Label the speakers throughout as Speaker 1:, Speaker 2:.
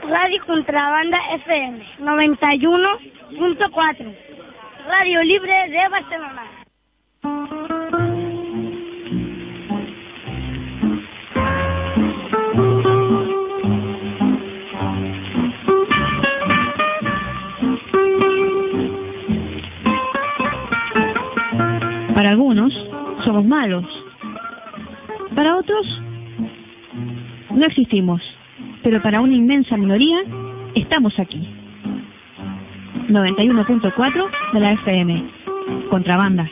Speaker 1: Radio Contrabanda FM 91.4. Radio Libre de Barcelona.
Speaker 2: Para algunos somos malos, para otros no existimos, pero para una inmensa minoría estamos aquí. 91.4 de la FM, Contrabanda.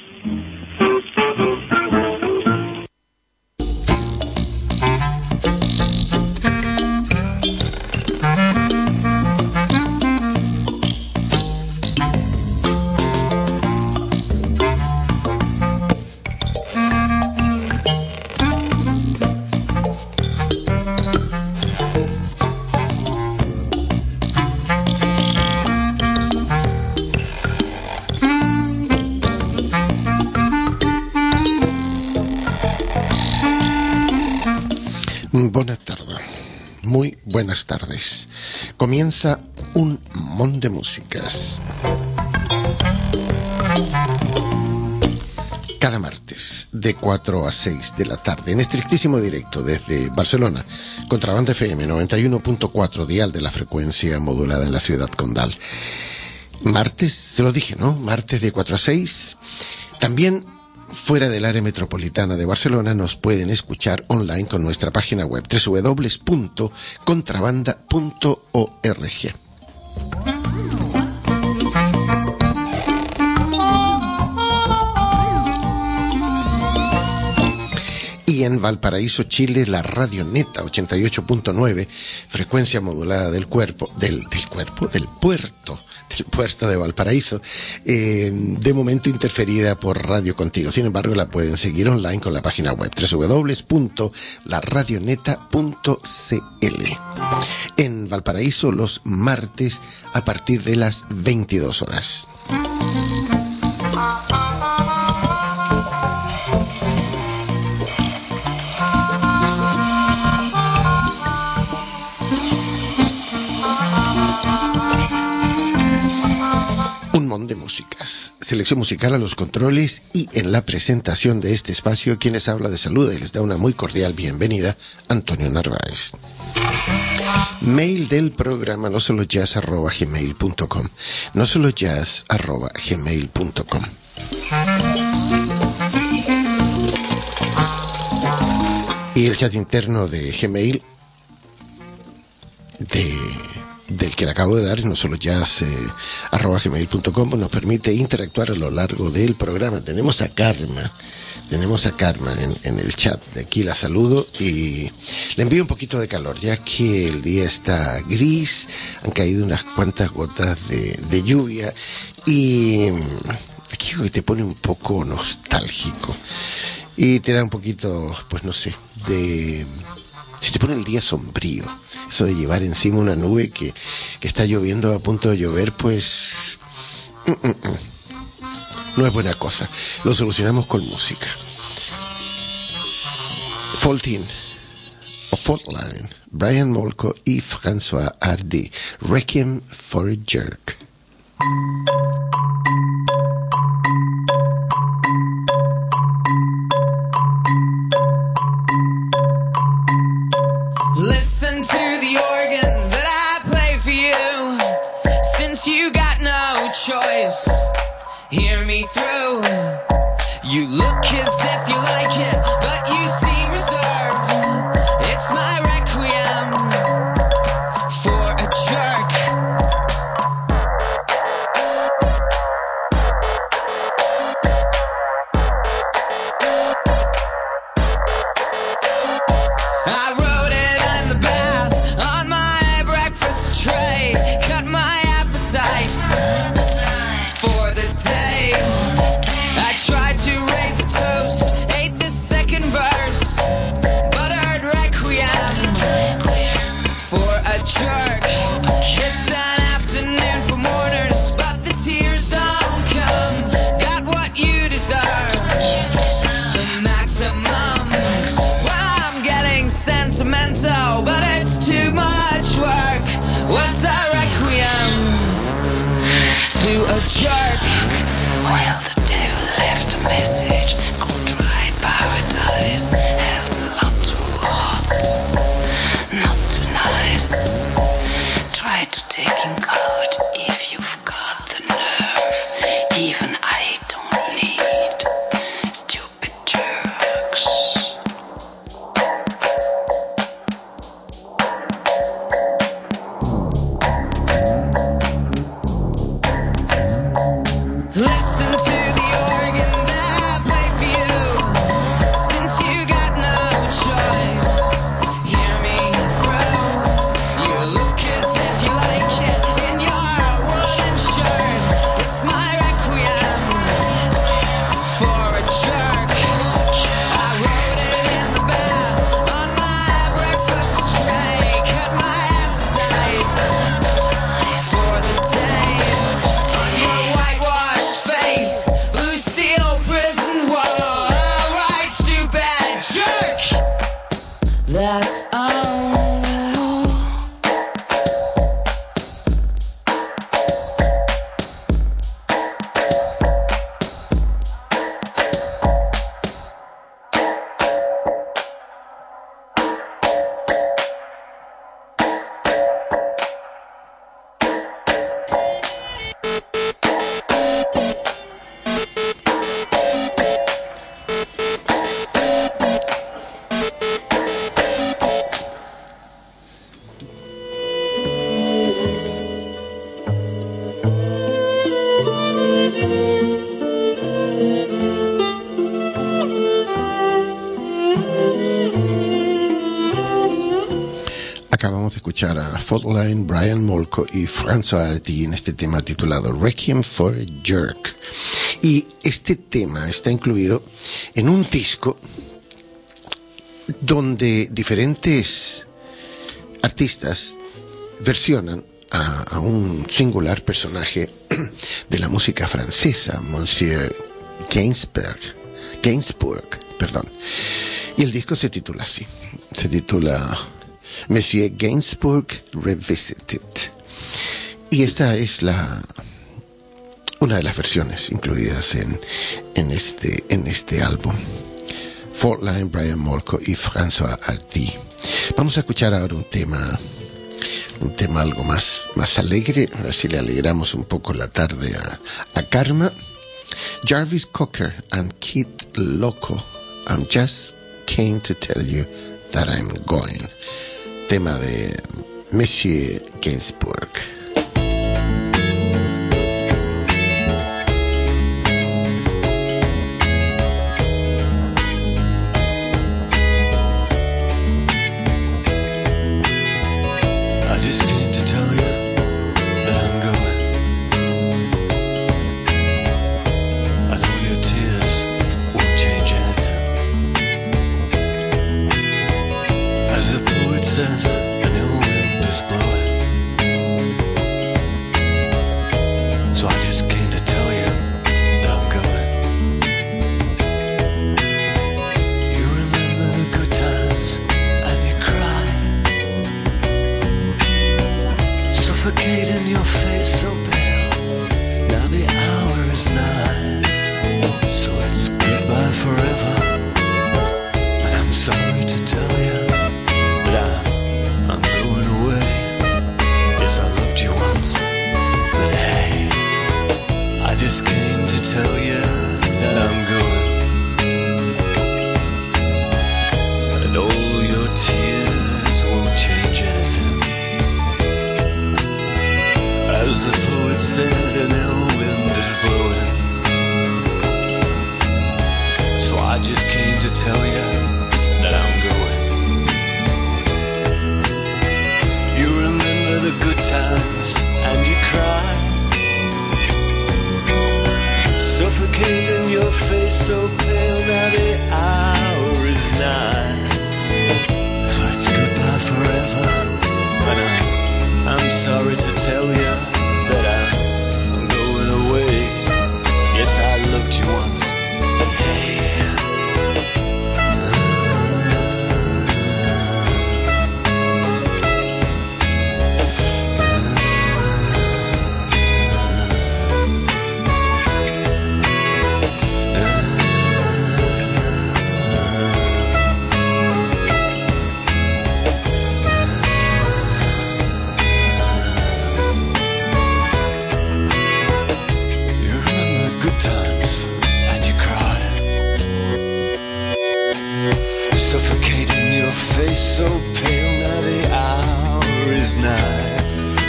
Speaker 3: Buenas tardes. Comienza un montón de músicas. Cada martes de 4 a 6 de la tarde en estrictísimo directo desde Barcelona, Contrabanda FM 91.4 dial de la frecuencia modulada en la ciudad condal. Martes, se lo dije, ¿no? Martes de 4 a 6. También fuera del área metropolitana de Barcelona nos pueden escuchar online con nuestra página web www.contrabanda.org. Y en Valparaíso, Chile, la Radio Neta 88.9, frecuencia modulada del puerto de Valparaíso, de momento interferida por Radio Contigo. Sin embargo, la pueden seguir online con la página web www.laradioneta.cl. En Valparaíso, los martes a partir de las 22 horas. De músicas, selección musical a los controles y en la presentación de este espacio quienes habla de salud y les da una muy cordial bienvenida, Antonio Narváez. Mail del programa nosolojazz@gmail.com, nosolojazz@gmail.com. Y el chat interno de Gmail del que le acabo de dar, no solo jazz@gmail.com, nos permite interactuar a lo largo del programa. Tenemos a Karma en el chat, de aquí la saludo y le envío un poquito de calor, ya que el día está gris, han caído unas cuantas gotas de lluvia y aquí te pone un poco nostálgico y te da un poquito, pues no sé, se te pone el día sombrío. Eso de llevar encima una nube que está lloviendo, a punto de llover, pues no es buena cosa. Lo solucionamos con música. Faultine o Faultline, Brian Molko y François Hardy, Requiem for a Jerk.
Speaker 4: Listen to the organ that I play for you. Since you got no choice, hear me through. You look as if you like it, but you seem reserved. It's my requiem for a jerk. I wrote it in the bath on my breakfast tray. Cut my appetites for the day. I tried to raise a What's a requiem to a jerk? Well, the devil left a message. Go try paradise. Hell's a lot too hot, not too nice. Try to take in code if you've got the nerve. Even I don't need stupid jerks. Listen to the organ that I play for you. Since you got no choice, hear me through. You look as if you like it in your woolen shirt. It's my requiem for a jerk. I wrote it in the bed on my breakfast tray. Cut my appetite for the day. On your whitewashed face, blue steel prison wall. Alright, stupid jerk. That's all.
Speaker 3: Acabamos de escuchar a Fault Line, Brian Molko y François Hardy en este tema titulado Requiem for a Jerk. Y este tema está incluido en un disco donde diferentes artistas versionan a un singular personaje de la música francesa, Monsieur Gainsbourg, perdón. Y el disco se titula así, se titula Monsieur Gainsbourg Revisited. Y esta es una de las versiones incluidas en este álbum. Fault Line, Brian Molko y François Hardy. Vamos a escuchar ahora un tema algo más alegre, a ver si le alegramos un poco la tarde a Karma. Jarvis Cocker and Kid Loco, I'm just came to tell you that I'm going. Tema de Monsieur Gainsbourg.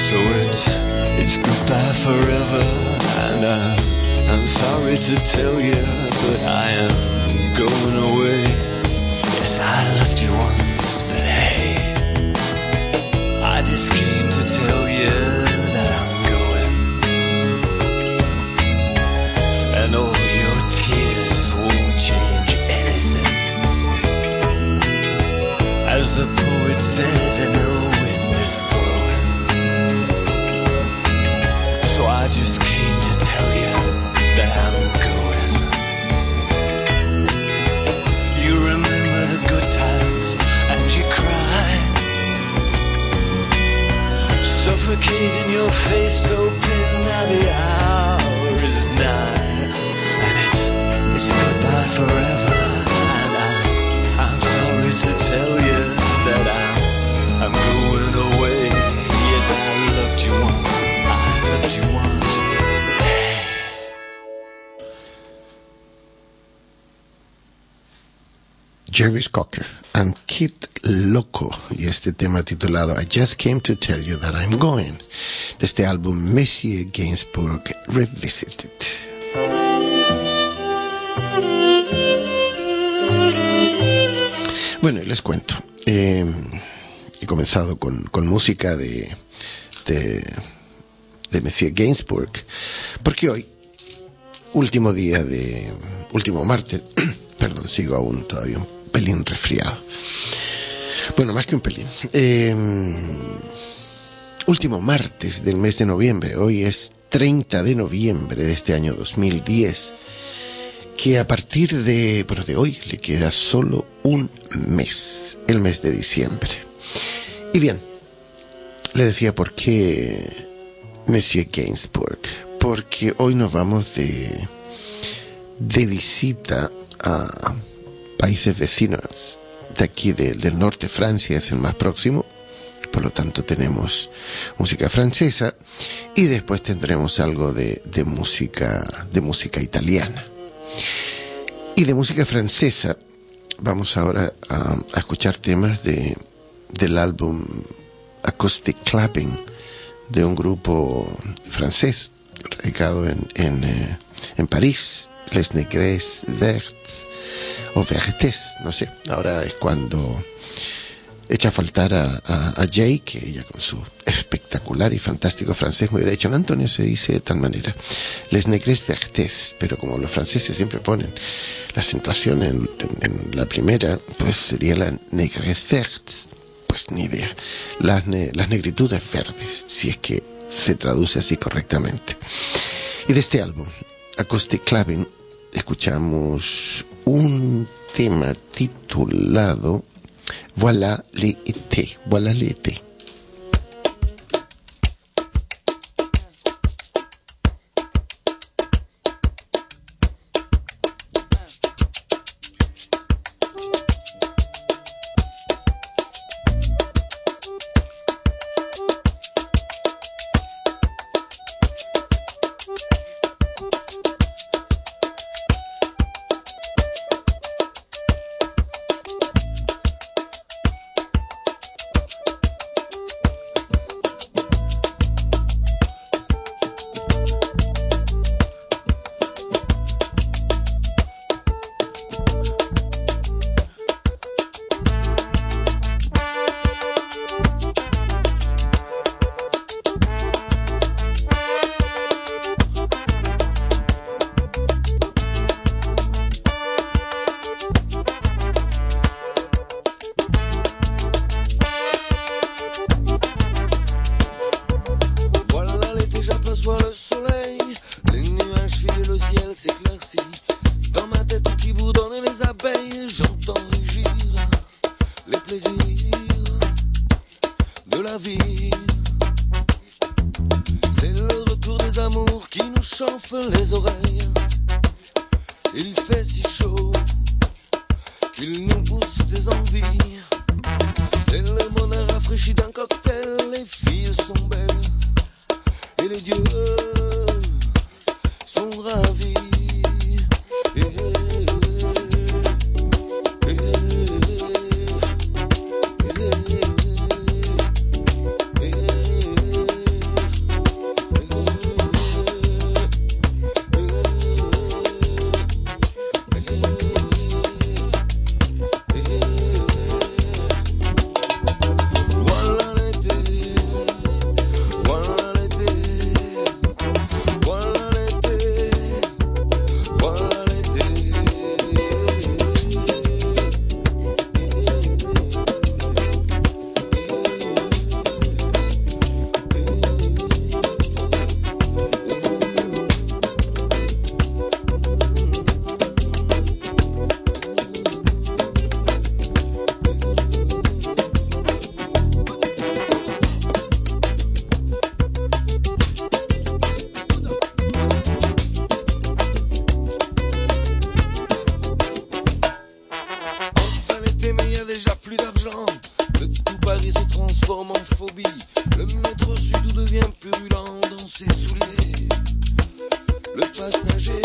Speaker 4: So it's goodbye forever, and I'm sorry to tell you, but I am going away. Yes, I loved you once, but hey, I just came to tell you that I'm going, and all your tears won't change anything. As the poet said, and the wind is blowing. So I just came to tell you that I'm going. You remember the good times and you cry, suffocating your face so pale. Now the hour is nigh, and it's goodbye forever. And I'm sorry to tell you that I'm going away. Yes, I loved you once. I loved you once.
Speaker 3: Jarvis Cocker and Kid Loco, y este tema titulado I Just Came to Tell You That I'm Going, de este álbum Messier Gainsbourg Revisited. Bueno, y les cuento, he comenzado con música de Messier Gainsbourg, porque hoy, último martes, perdón, sigo aún todavía un pelín resfriado. Bueno, más que un pelín. Último martes del mes de noviembre. Hoy es 30 de noviembre de este año 2010. Que a partir de hoy le queda solo un mes. El mes de diciembre. Y bien, le decía por qué Messier Gainsbourg. Porque hoy nos vamos de visita a países vecinos de aquí del norte. Francia es el más próximo, por lo tanto tenemos música francesa y después tendremos algo de música italiana. Y de música francesa vamos ahora a escuchar temas del álbum Acoustic Clapping de un grupo francés radicado en París, Les Negres Verts o Vertes, no sé. Ahora es cuando echa a faltar a Jay, que ella con su espectacular y fantástico francés me hubiera dicho, en Antonio se dice de tal manera, Les Negres Vertes, pero como los franceses siempre ponen la acentuación en la primera, pues sería la Negres Verts, pues ni idea, las negritudes verdes, si es que se traduce así correctamente. Y de este álbum Acoustic Clapping escuchamos un tema titulado Voilà l'été, voilà l'été.
Speaker 5: devient purulent dans ses souliers. Le passager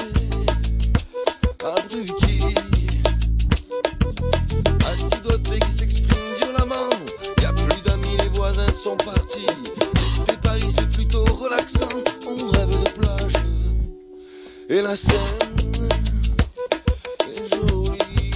Speaker 5: abruti, antidote qui s'exprime violemment. Y a plus d'amis, les voisins sont partis. Écouter Paris c'est plutôt relaxant. On rêve de plage et la Seine est jolie.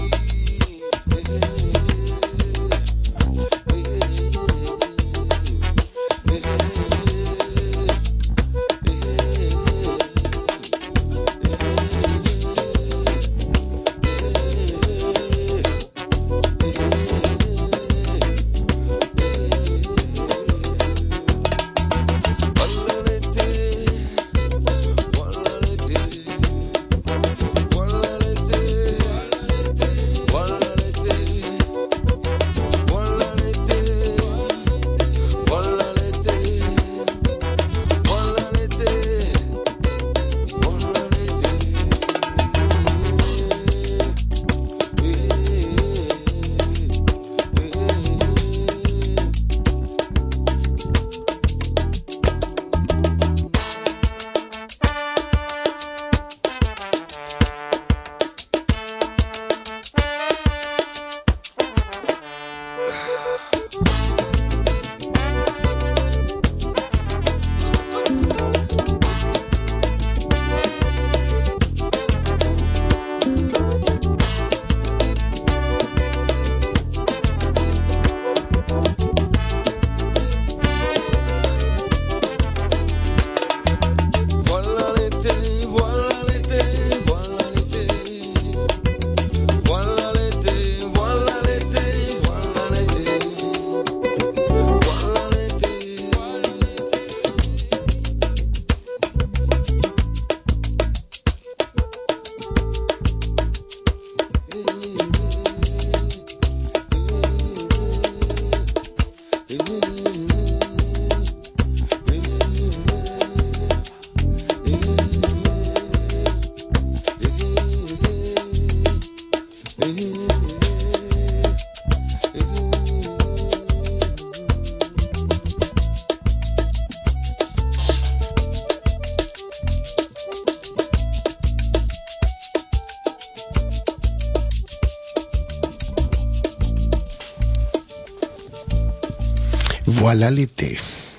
Speaker 3: Voilà l'été.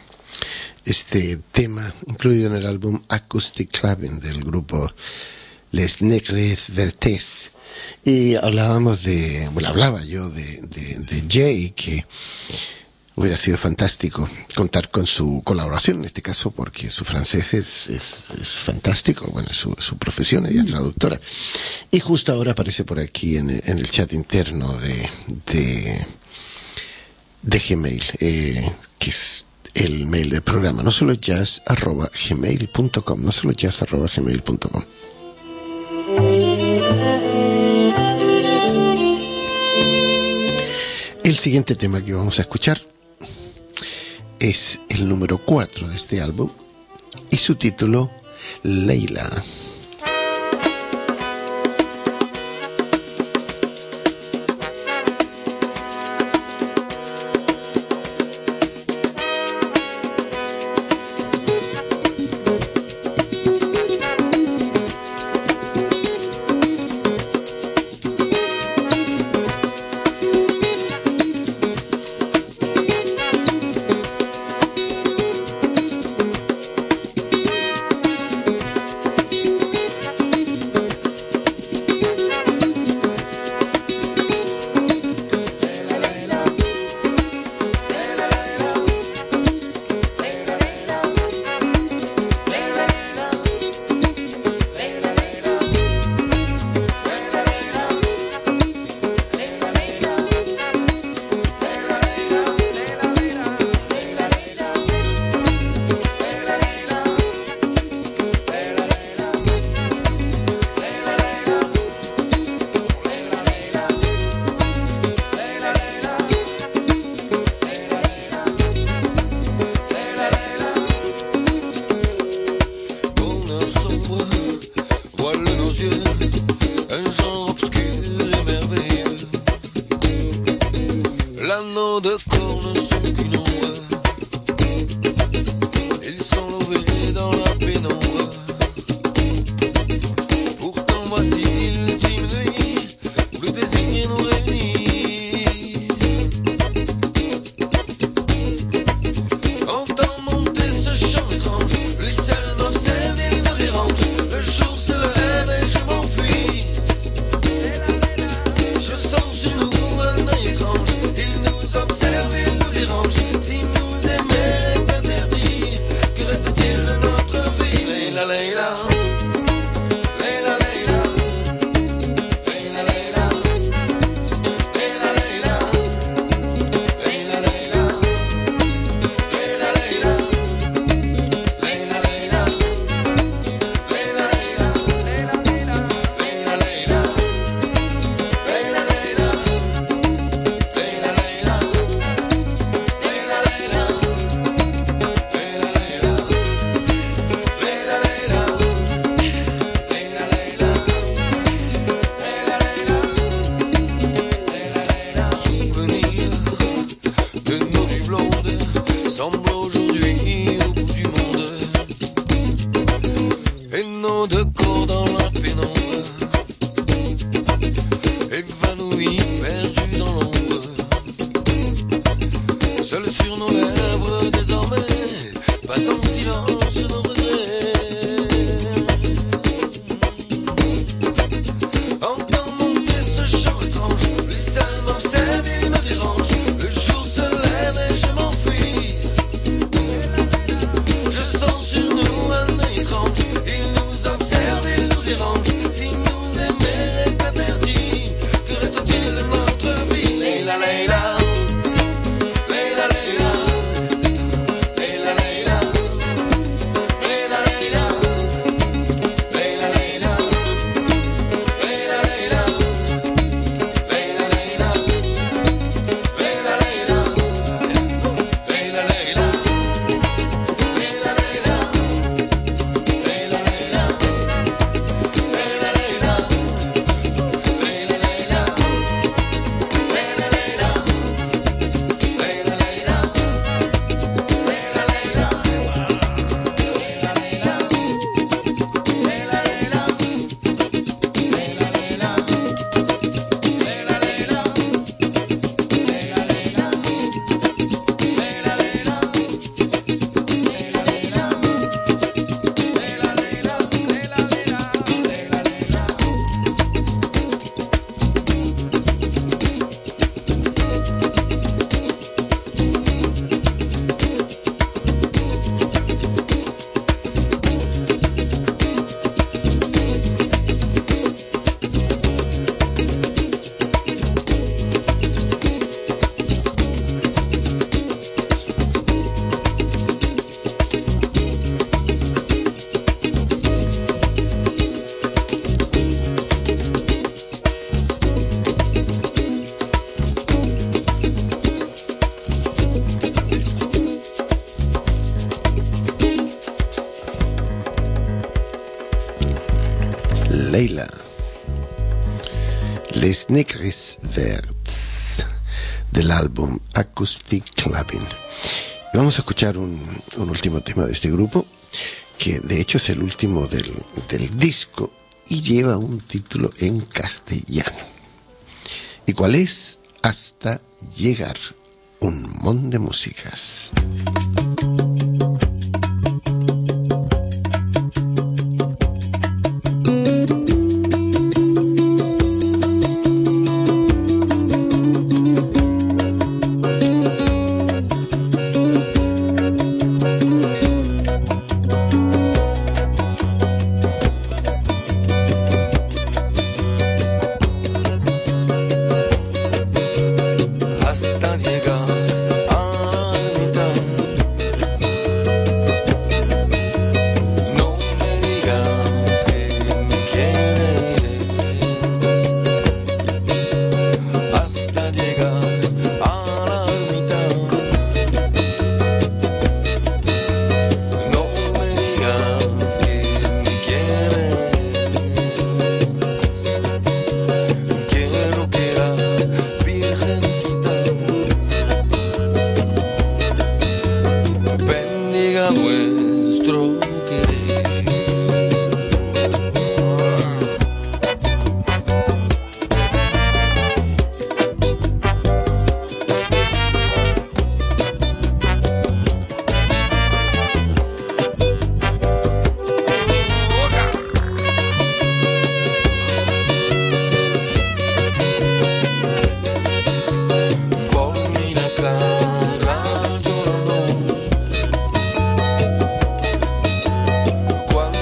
Speaker 3: Este tema incluido en el álbum Acoustic Clubbing del grupo Les Negres Vertés. Y hablaba yo de Jay, que hubiera sido fantástico contar con su colaboración en este caso, porque su francés es fantástico. Bueno, su profesión, ella es traductora. Y justo ahora aparece por aquí en el chat interno de Gmail, que es el mail del programa, no solo jazz@gmail.com, no solo jazz@gmail.com. El siguiente tema que vamos a escuchar es el número 4 de este álbum y su título, Leila. Leila, Les Negres Verts, del álbum Acoustic Clubbing. Y vamos a escuchar un último tema de este grupo, que de hecho es el último del disco y lleva un título en castellano. ¿Y cuál es? Hasta llegar, un mon de músicas.
Speaker 5: Cuando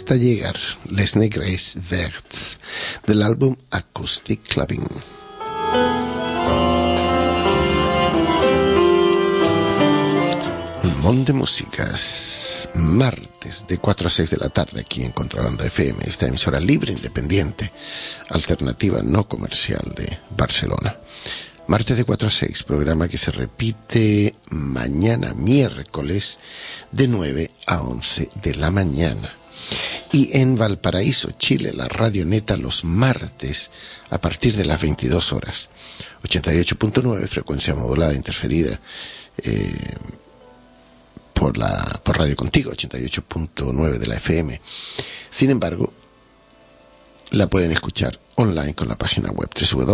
Speaker 3: hasta llegar, Les Negres Verts, del álbum Acoustic Clubbing. Un montón de músicas, martes de 4 a 6 de la tarde aquí en Contrabanda FM, esta emisora libre, independiente, alternativa no comercial de Barcelona. Martes de 4 a 6, programa que se repite mañana miércoles de 9 a 11 de la mañana. Y en Valparaíso, Chile, la Radio Neta los martes a partir de las 22 horas. 88.9, frecuencia modulada interferida por Radio Contigo, 88.9 de la FM. Sin embargo, la pueden escuchar online con la página web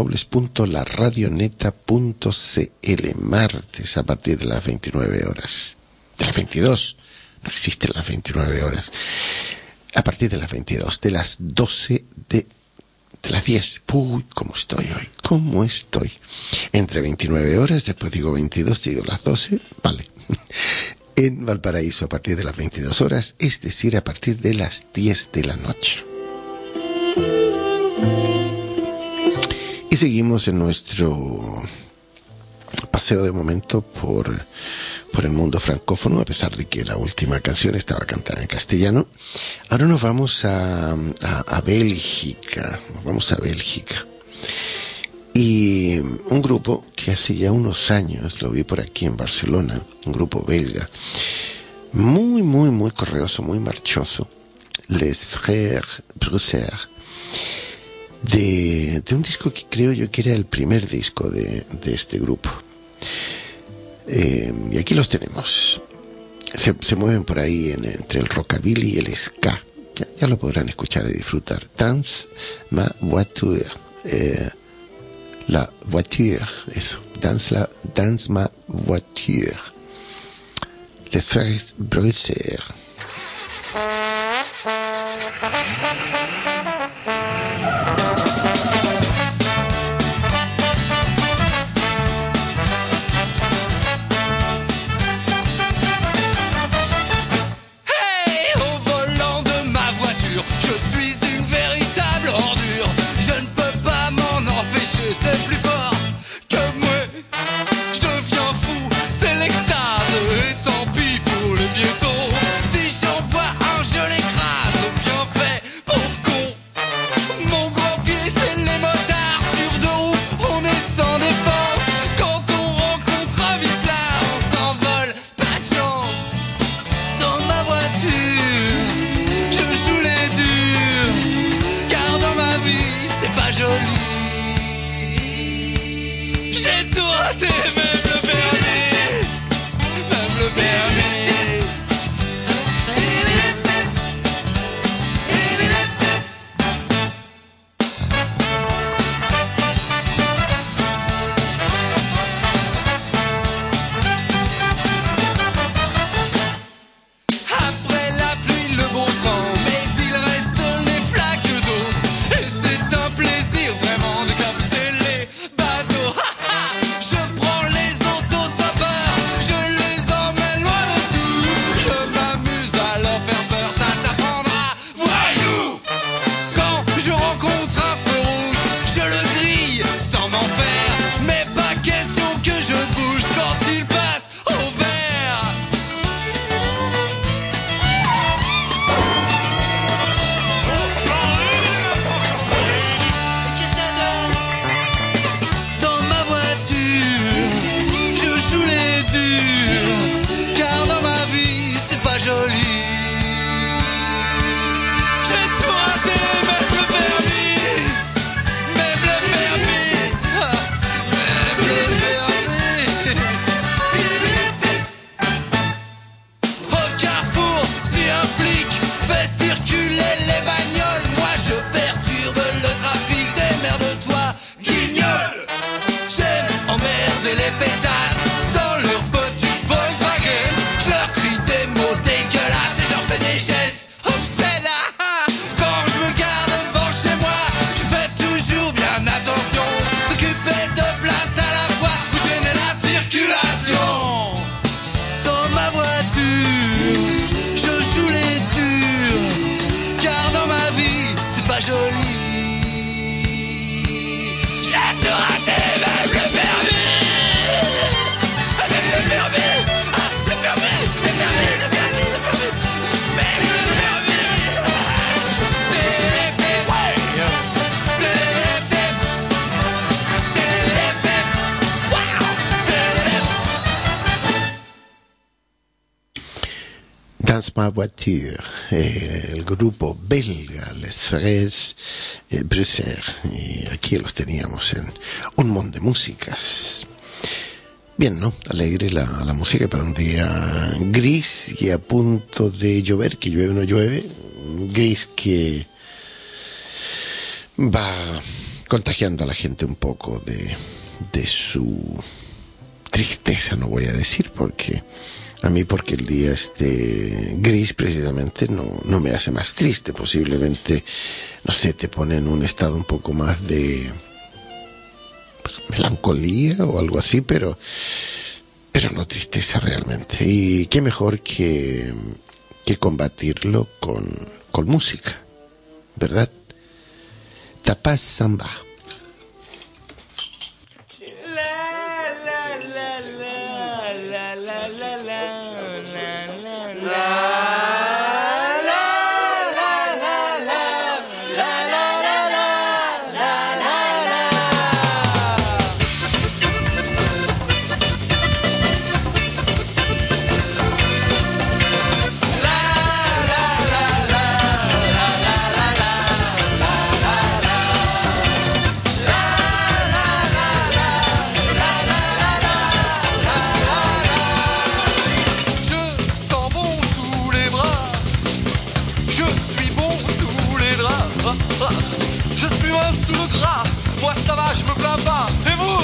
Speaker 3: www.laradioneta.cl, martes a partir de las 29 horas. De las 22, no existen las 29 horas. A partir de las 22, de las 12 de las 10. Uy, ¿cómo estoy hoy? ¿Cómo estoy? Entre 29 horas, después digo 22, digo las 12, vale. En Valparaíso a partir de las 22 horas, es decir, a partir de las 10 de la noche. Y seguimos en nuestro paseo de momento por el mundo francófono, a pesar de que la última canción estaba cantada en castellano. Ahora nos vamos a Bélgica, Y un grupo que hace ya unos años, lo vi por aquí en Barcelona, un grupo belga, muy, muy, muy correoso, muy marchoso, Les Frères Bruxelles, de un disco que creo yo que era el primer disco de este grupo. Y aquí los tenemos. Se mueven por ahí entre el rockabilly y el ska. Ya lo podrán escuchar y disfrutar. Dans ma voiture. La voiture, eso. Dans ma voiture. Les Frères Bruxelles.
Speaker 6: C'est plus fort que moi. Je deviens fou, c'est l'extase. Et tant pis pour les piétons. Si
Speaker 3: Dans ma voiture, el grupo belga Les Frères Brusser, y aquí los teníamos en un montón de músicas. Bien, ¿no? Alegre la música para un día gris y a punto de llover, que llueve o no llueve, gris que va contagiando a la gente un poco de su tristeza, no voy a decir, porque el día gris precisamente no me hace más triste. Posiblemente, no sé, te pone en un estado un poco más de melancolía o algo así, pero no tristeza realmente. Y qué mejor que combatirlo con música, ¿verdad? Tapas Samba.
Speaker 6: Moi ça va, je me plains pas. Et vous?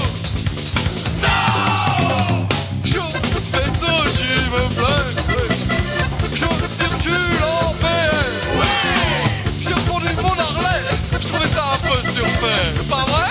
Speaker 6: Non! Je fais ce qui me plaît. Je circule en paix. Ouais! J'ai reconduit mon Harley. Je trouvais ça un peu surfait. Pas vrai?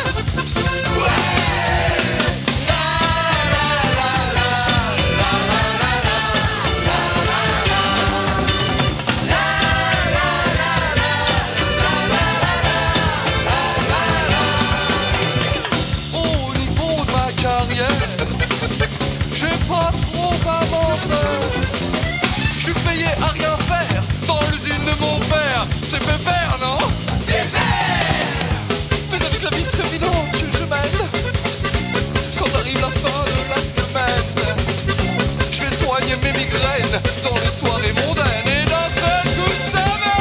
Speaker 6: Je suis payé à rien faire dans l'usine de mon père. C'est pépère, non? Super! Mais avec la vie très violente que je mène, quand arrive la fin de la semaine, je vais soigner mes migraines dans les soirées mondaines. Et d'un seul coup ça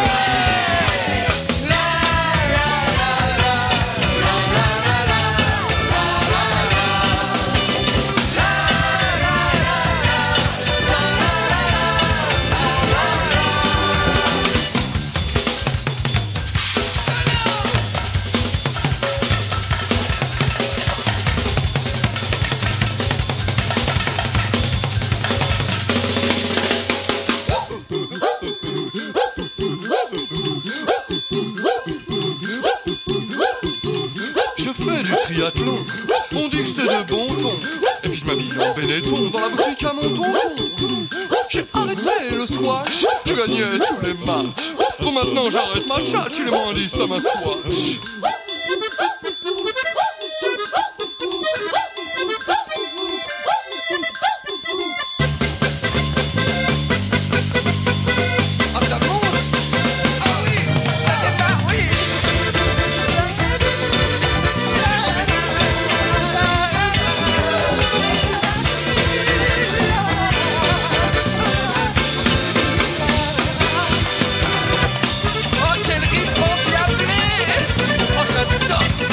Speaker 6: triathlon, on dit que c'est de bon ton. Et puis je m'habille en Benetton dans la boutique à mon tonton. J'ai arrêté le squash, je gagnais tous les matchs. Bon maintenant j'arrête ma tchatch, il est moins 10 à ma swatch. Oh quel rythme endiablé! Oh j'adore!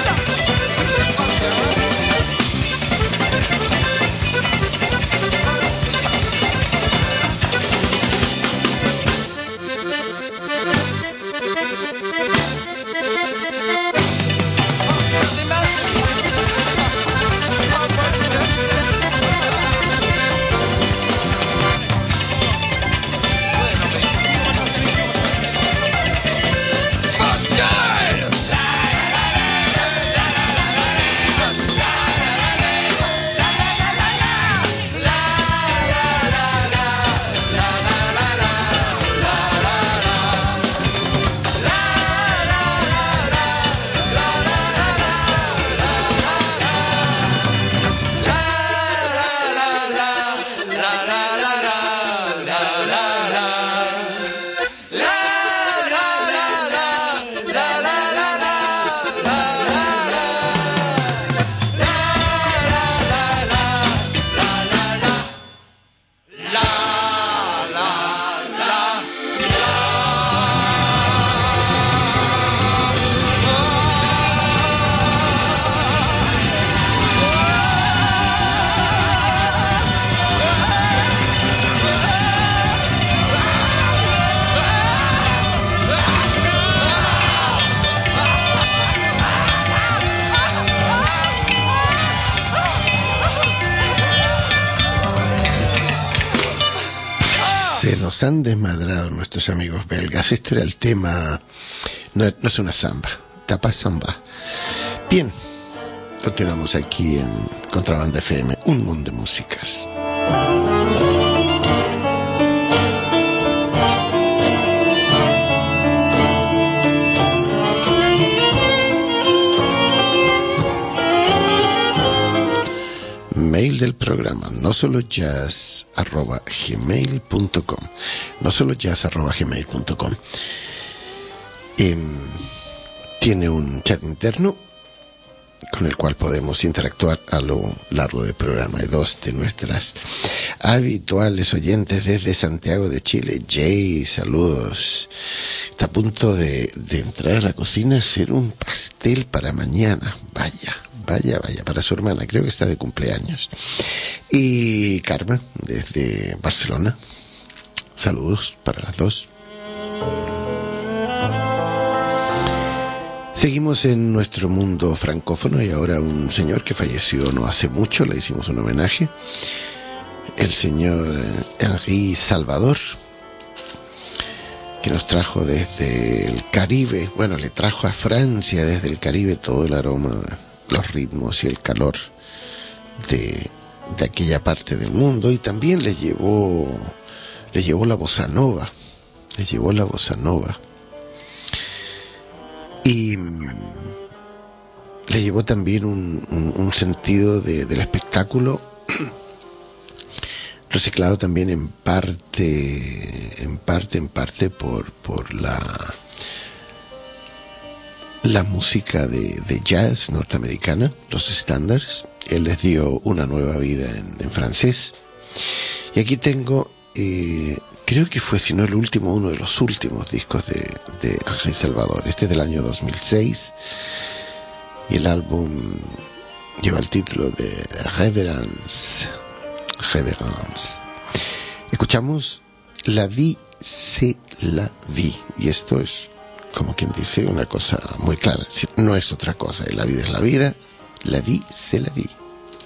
Speaker 3: Se nos han desmadrado nuestros amigos belgas. Este era el tema. No es una samba, tapa samba. Bien, continuamos aquí en Contrabanda FM, un mundo de músicas. Mail del programa, no solo jazz@gmail.com, no solo jazz@gmail.com. Tiene un chat interno con el cual podemos interactuar a lo largo del programa. Hay dos de nuestras habituales oyentes desde Santiago de Chile. Jay, saludos. Está a punto de entrar a la cocina a hacer un pastel para mañana. Vaya, para su hermana, creo que está de cumpleaños. Y Carmen, desde Barcelona, saludos para las dos. Seguimos en nuestro mundo francófono y ahora un señor que falleció no hace mucho, le hicimos un homenaje, el señor Henri Salvador, que nos trajo desde el Caribe, bueno, le trajo a Francia desde el Caribe todo el aroma, los ritmos y el calor de aquella parte del mundo, y también le llevó la bossa nova, y le llevó también un sentido del espectáculo reciclado también en parte por la música de jazz norteamericana, los estándares. Él les dio una nueva vida en francés. Y aquí tengo, creo que fue, si no el último, uno de los últimos discos de Henri Salvador. Este es del año 2006 y el álbum lleva el título de Reverence. Escuchamos La vie c'est la vie, y esto es, como quien dice, una cosa muy clara. No es otra cosa, la vida es la vida, la vie c'est la vie.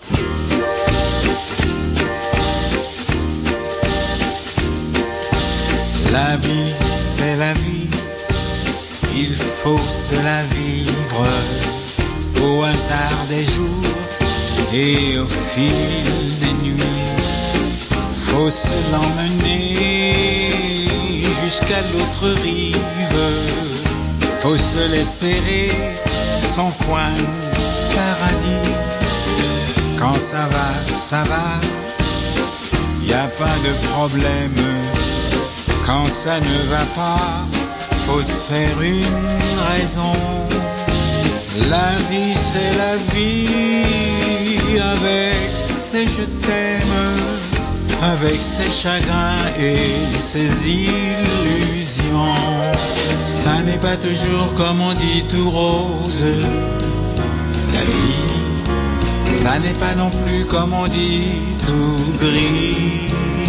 Speaker 7: La vie, c'est la vie, il faut se la vivre au hasard des jours et au fil des nuits. Faut se l'emmener jusqu'à l'autre rive, faut se l'espérer, son coin de paradis. Quand ça va, y a pas de problème. Quand ça ne va pas, faut se faire une raison. La vie c'est la vie, avec ses je t'aime, avec ses chagrins et ses illusions. Ça n'est pas toujours comme on dit tout rose. La vie, ça n'est pas non plus comme on dit tout gris.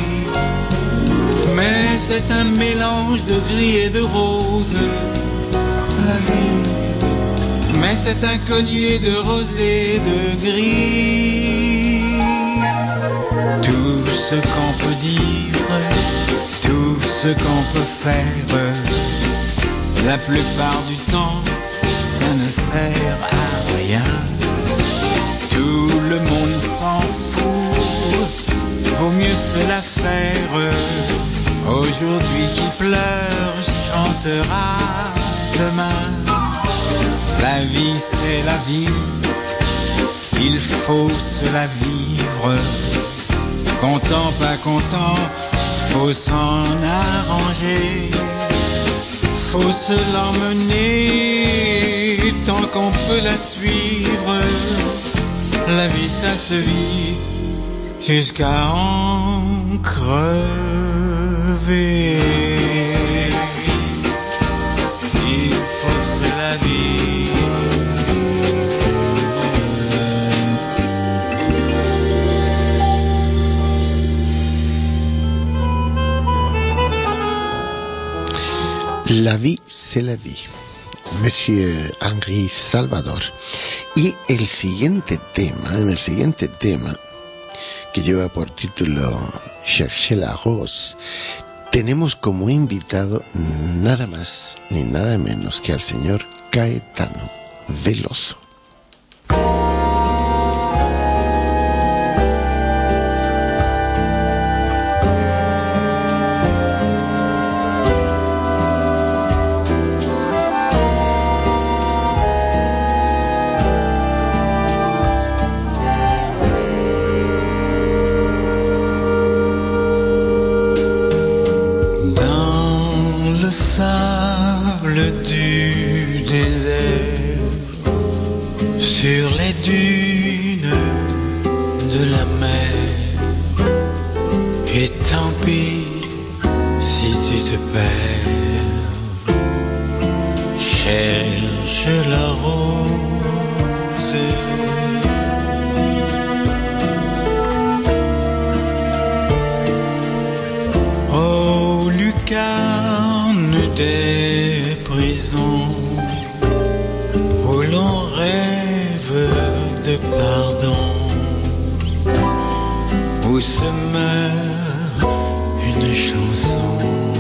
Speaker 7: Mais c'est un mélange de gris et de rose, la vie. Mais c'est un collier de rosé, de gris. Tout ce qu'on peut dire, tout ce qu'on peut faire, la plupart du temps, ça ne sert à rien. Tout le monde s'en fout, vaut mieux se la faire. Aujourd'hui qui pleure chantera demain. La vie c'est la vie, il faut se la vivre. Content pas content, faut s'en arranger. Faut se l'emmener tant qu'on peut la suivre. La vie ça se vit jusqu'à en crever. Il faut se la vivre.
Speaker 3: La vie c'est la vie, Monsieur Henri Salvador. Y en el siguiente tema, que lleva por título Cherchez la Rose, tenemos como invitado nada más ni nada menos que al señor Caetano Veloso.
Speaker 7: Sur les dunes de la mer, et tant pis si tu te perds, cherche la rose. Ô lucarne des prisons, où l'on rêve de pardon, où se meurt une chanson,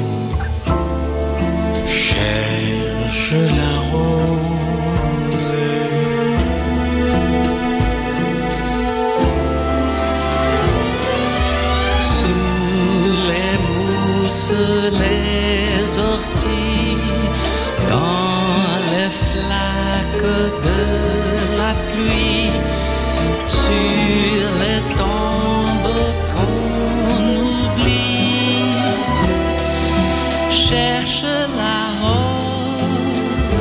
Speaker 7: cherche la rose. Sous les mousses, les orties, dans les flaques de la pluie, sur les tombes qu'on oublie, cherche la rose.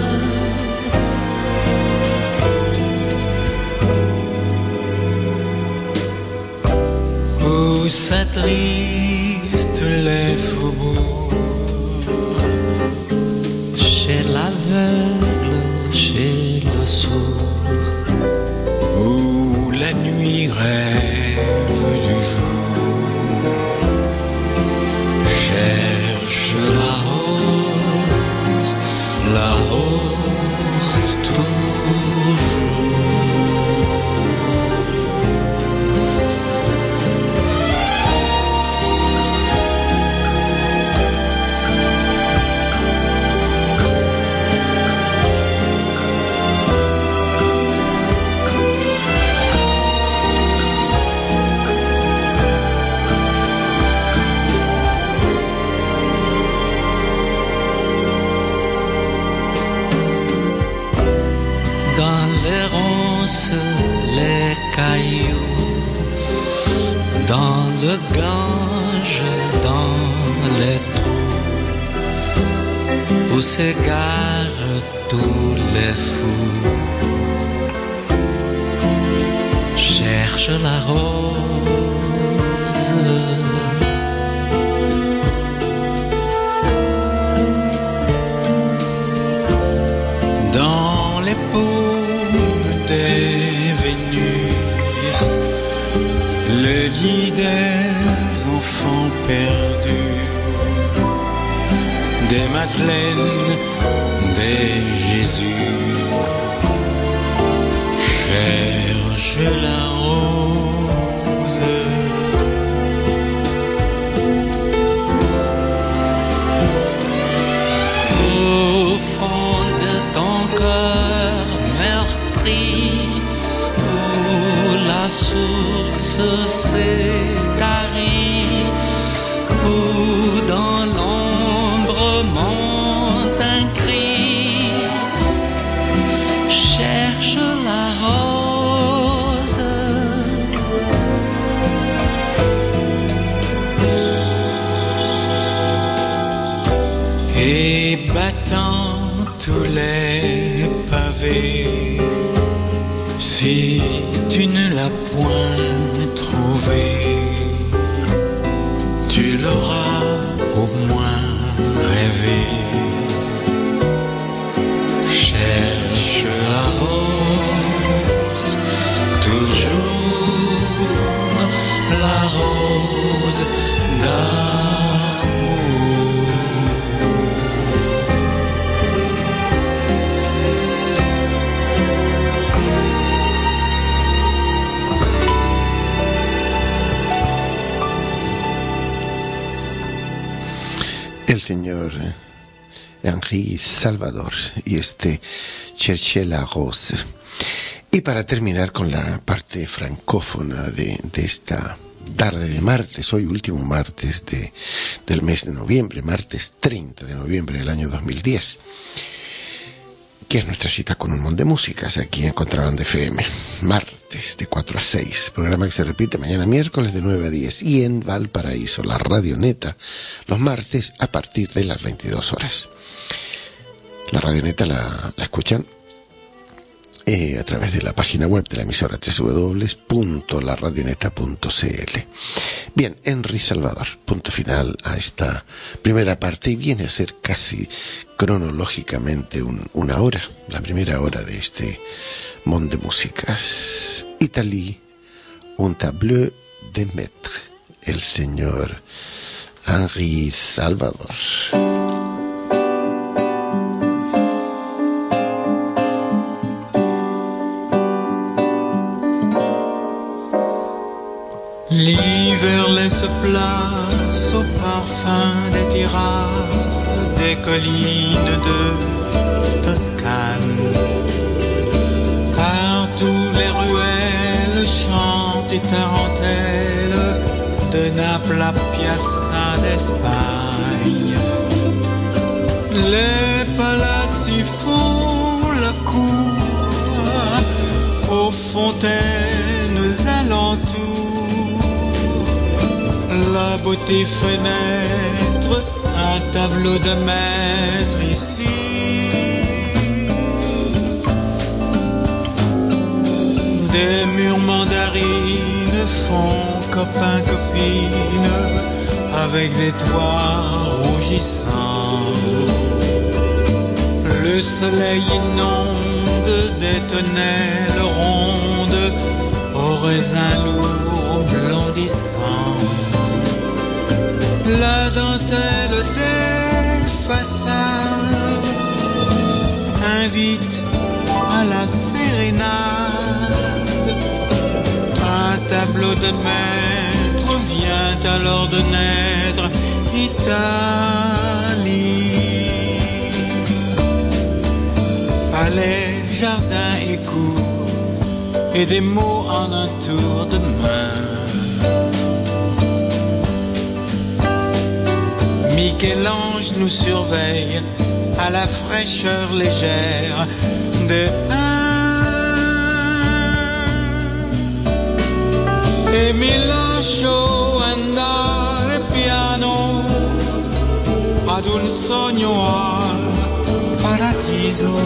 Speaker 7: Où s'attristent les faubourgs, chez l'aveugle, chez le sourd, où la nuit rêve du jour, cherche la rose toujours. Les cailloux, dans le Gange, dans les trous, où s'égarent tous les fous, cherche la rose. Dans les paumes des Vénus, le lit des enfants perdus, des Madeleines, des Jésus, cherche la rose. Au fond de ton cœur meurtri, où la source s'est tarie, où dans l'ombre monte un cri, cherche la rose. Et battant tous les pavés, si tu ne l'as point trouvé, tu l'auras au moins rêvé. Cherche la rose, toujours la rose d'amour.
Speaker 3: el señor Henri Salvador y Cherchez la Rose. Y para terminar con la parte francófona de esta tarde de martes, hoy último martes del mes de noviembre, martes 30 de noviembre del año 2010, que es nuestra cita con un montón de músicas aquí en Contrabanda FM, martes de 4 a 6, programa que se repite mañana miércoles de 9 a 10 y en Valparaíso, la Radio Neta, los martes a partir de las 22 horas. La Radio Neta la escuchan a través de la página web de la emisora www.laradioneta.cl. Bien, Henri Salvador, punto final a esta primera parte, y viene a ser casi cronológicamente una hora, la primera hora de este mon de músicas. Italie, un tableau de maître, el señor Henri Salvador.
Speaker 7: L'hiver laisse place au parfum des terrasses, des collines de Toscane. Partout les ruelles chantent et tarentellent, de Naples à Piazza d'Espagne. Les palazzi font la cour aux fontaines alentours. La beauté fenêtre, un tableau de maître ici. Des murs mandarines font copain-copine avec des toits rougissants. Le soleil inonde des tonnelles rondes aux raisins lourds blondissants. La dentelle des façades invite à la sérénade. Un tableau de maître vient alors de naître, Italie. Palais, jardin et cour, et des mots en un tour de main. Michel-Ange nous surveille à la fraîcheur légère des pins. E mi lascio andare piano ad un sogno al paradiso.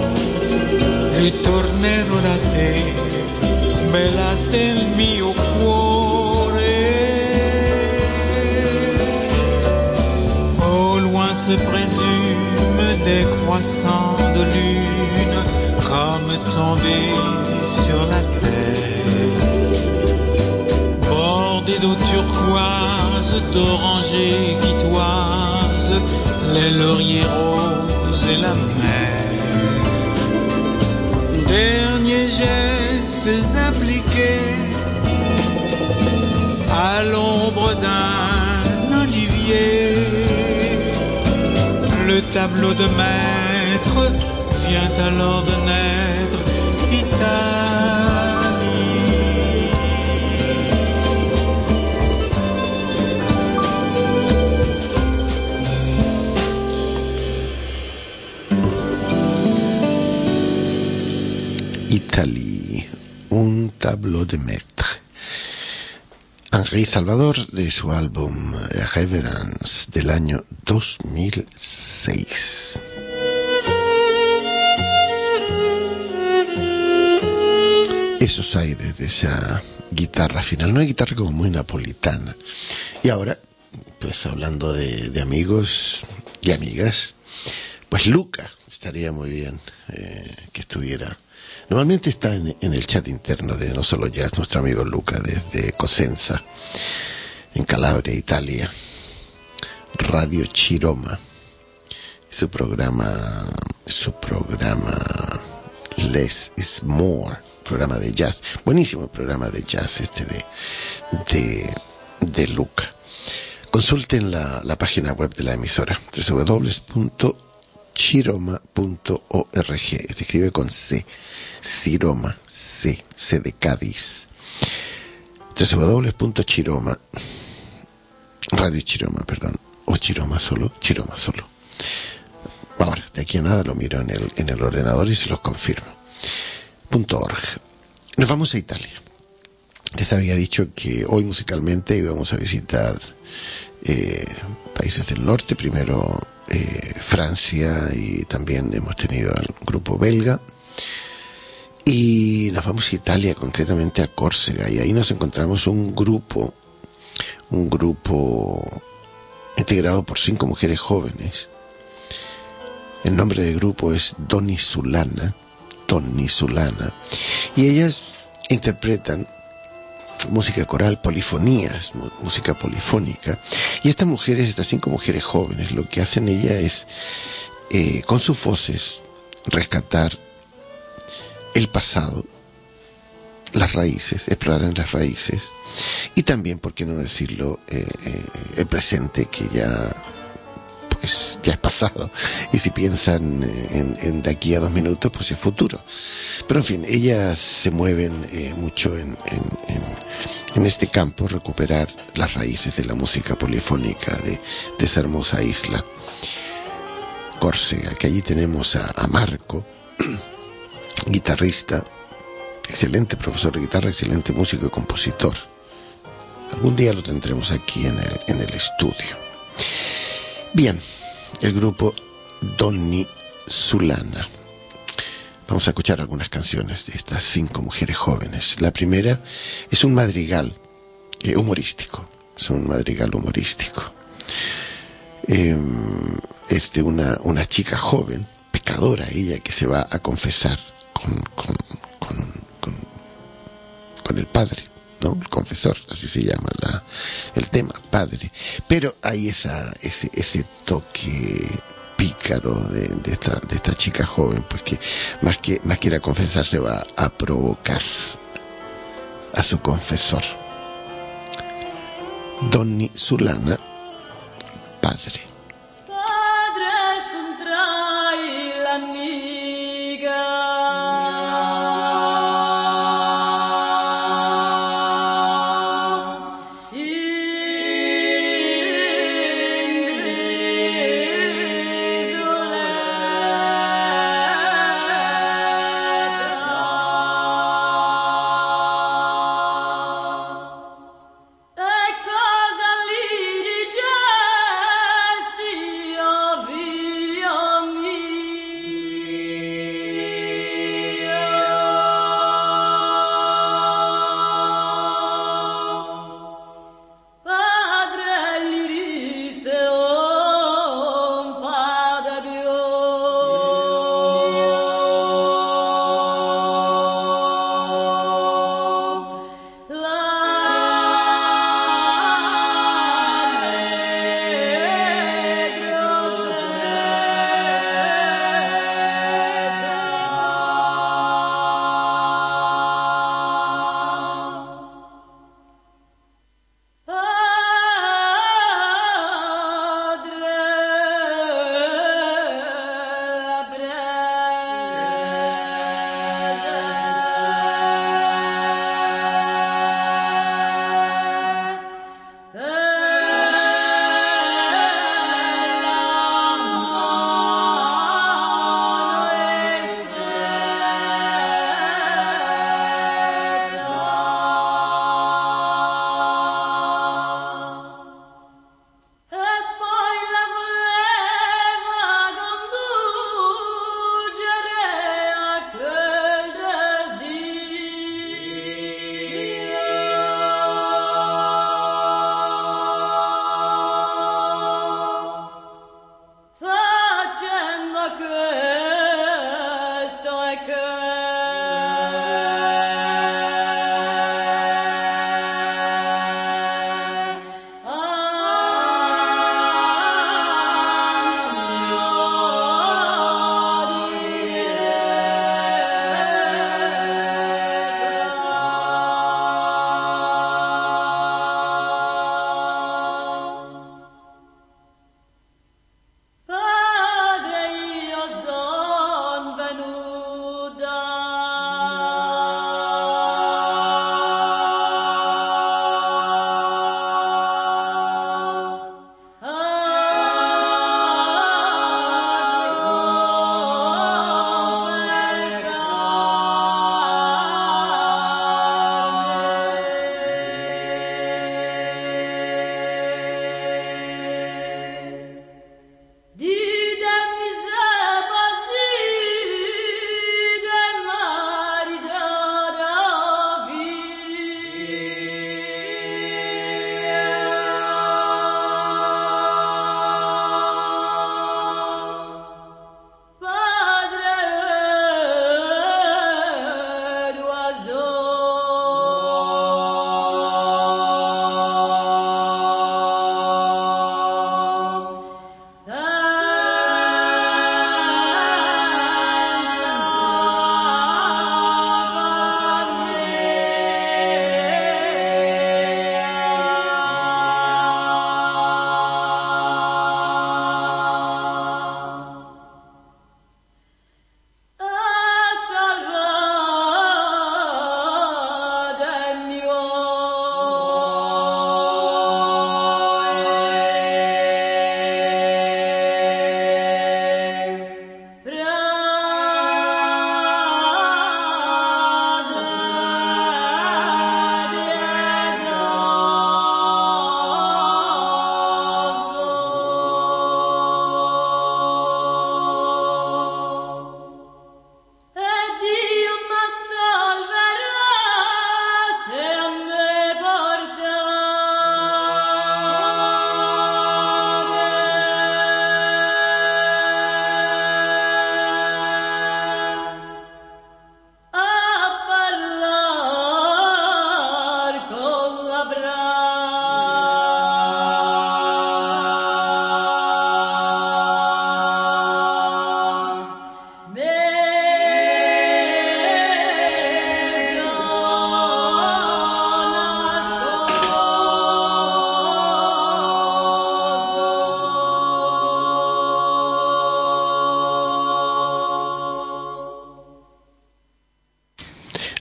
Speaker 7: Ritornerò da te, bella del mio cuore. Se présume des croissants de lune comme tombés sur la terre, bordés d'eau turquoise, d'orangers qui toisent les lauriers roses et la mer. Derniers gestes appliqués à l'ombre d'un olivier. Le tableau de maître vient alors de naître, Italie.
Speaker 3: Italie, un tableau de maître. Henri Salvador, de su álbum Reverence del año 2006. Esos aires de esa guitarra final, una guitarra como muy napolitana. Y ahora, pues hablando de amigos y amigas, pues Luca, estaría muy bien que estuviera. Normalmente está en el chat interno de No Solo Jazz, nuestro amigo Luca desde Cosenza, en Calabria, Italia. Radio Chiroma. Su programa Less is More, programa de jazz. Buenísimo programa de jazz de Luca. Consulten la página web de la emisora, www.chiroma.org. Se escribe con C, Ciroma, C de Cádiz. www.chiroma, Radio Chiroma, perdón, o Chiroma solo. Ahora, de aquí a nada lo miro en el ordenador y se los confirmo. .org. Nos vamos a Italia. Les había dicho que hoy musicalmente íbamos a visitar países del norte, primero Francia, y también hemos tenido al grupo belga, y nos vamos a Italia, concretamente a Córcega, y ahí nos encontramos un grupo integrado por 5 mujeres jóvenes. El nombre del grupo es Donni Sulana, y ellas interpretan música coral, polifonías, música polifónica. Y estas 5 mujeres jóvenes, lo que hacen ellas es, con sus voces, rescatar el pasado, las raíces, explorar las raíces, y también, por qué no decirlo, el presente, que ya es pasado, y si piensan en de aquí a 2 minutos, pues es futuro. Pero en fin, ellas se mueven mucho en este campo, recuperar las raíces de la música polifónica de esa hermosa isla, Córcega, que allí tenemos a Marco, guitarrista, excelente profesor de guitarra, excelente músico y compositor. Algún día lo tendremos aquí en el estudio. Bien, el grupo Donni Sulana. Vamos a escuchar algunas canciones de estas 5 mujeres jóvenes. La primera es un madrigal humorístico. Es de una chica joven, pecadora, ella, que se va a confesar con el padre, ¿no? El confesor, así se llama el tema, padre. Pero hay ese toque pícaro de esta chica joven, pues que más que ir a confesar, se va a provocar a su confesor. Donni Sulana, padre.
Speaker 8: Padres contrai l'amiga.
Speaker 9: E cosa li dicesti?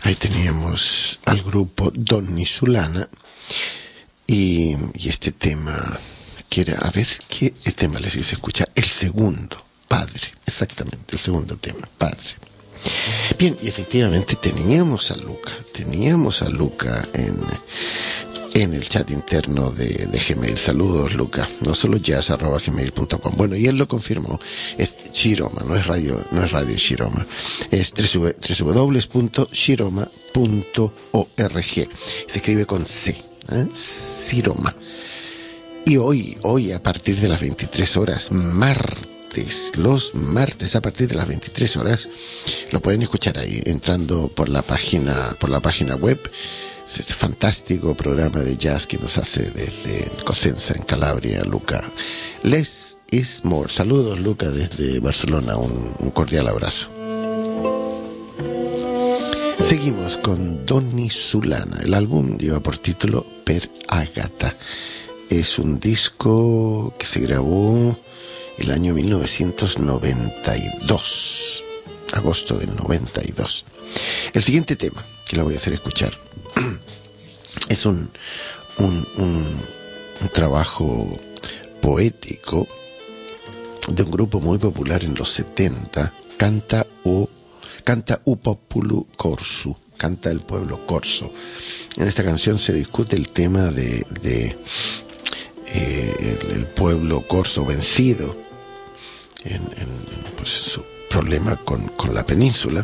Speaker 3: Ahí teníamos al grupo Donni Sulana y este tema, a ver qué tema les hice escuchar, el segundo, Padre, exactamente, el segundo tema, Padre. Bien, y efectivamente teníamos a Luca en el chat interno de Gmail. Saludos, Luca. No solo jazz@gmail.com. Bueno, y él lo confirmó. Es Shiroma, no es radio Shiroma. Es www.shiroma.org. Se escribe con C, Shiroma. Y hoy a partir de las 23 horas, los martes a partir de las 23 horas, lo pueden escuchar ahí, entrando por la página web. Es este fantástico programa de jazz que nos hace desde Cosenza, en Calabria, Luca. Less is more. Saludos, Luca, desde Barcelona. Un cordial abrazo. Seguimos con Donni Sulana. El álbum lleva por título Per Agata. Es un disco que se grabó el año 1992, agosto del 92. El siguiente tema que le voy a hacer escuchar es un trabajo poético de un grupo muy popular en los 70, Canta u Populu Corsu, canta el pueblo corso. En esta canción se discute el tema de el pueblo corso vencido en pues, su problema con la península.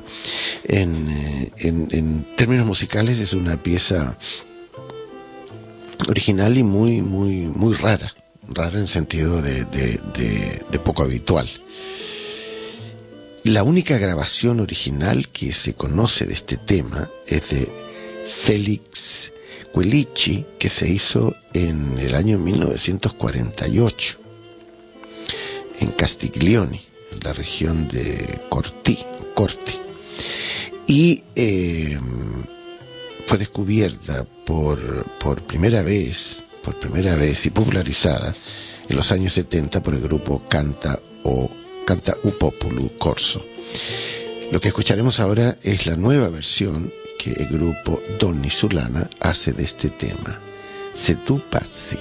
Speaker 3: En términos musicales es una pieza original y muy rara en sentido de poco habitual. La única grabación original que se conoce de este tema es de Félix Quilici, que se hizo en el año 1948 en Castiglioni, en la región de Corti, y fue descubierta por primera vez y popularizada en los años 70 por el grupo Canta u Populu Corso. Lo que escucharemos ahora es la nueva versión que el grupo Donni Sulana hace de este tema, Se tu passi.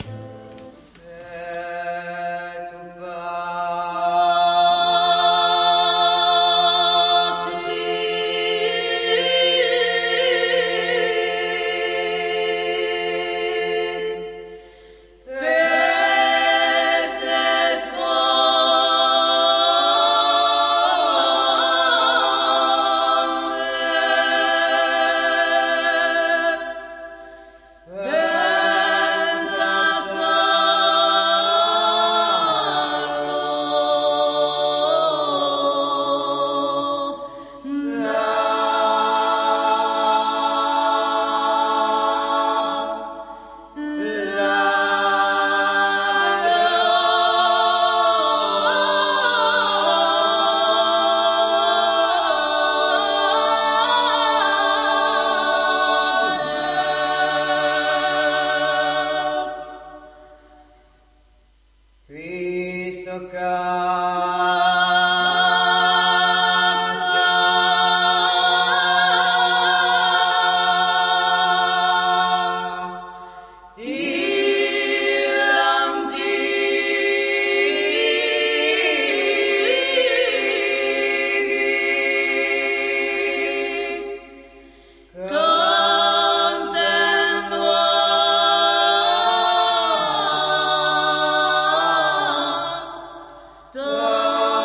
Speaker 8: Oh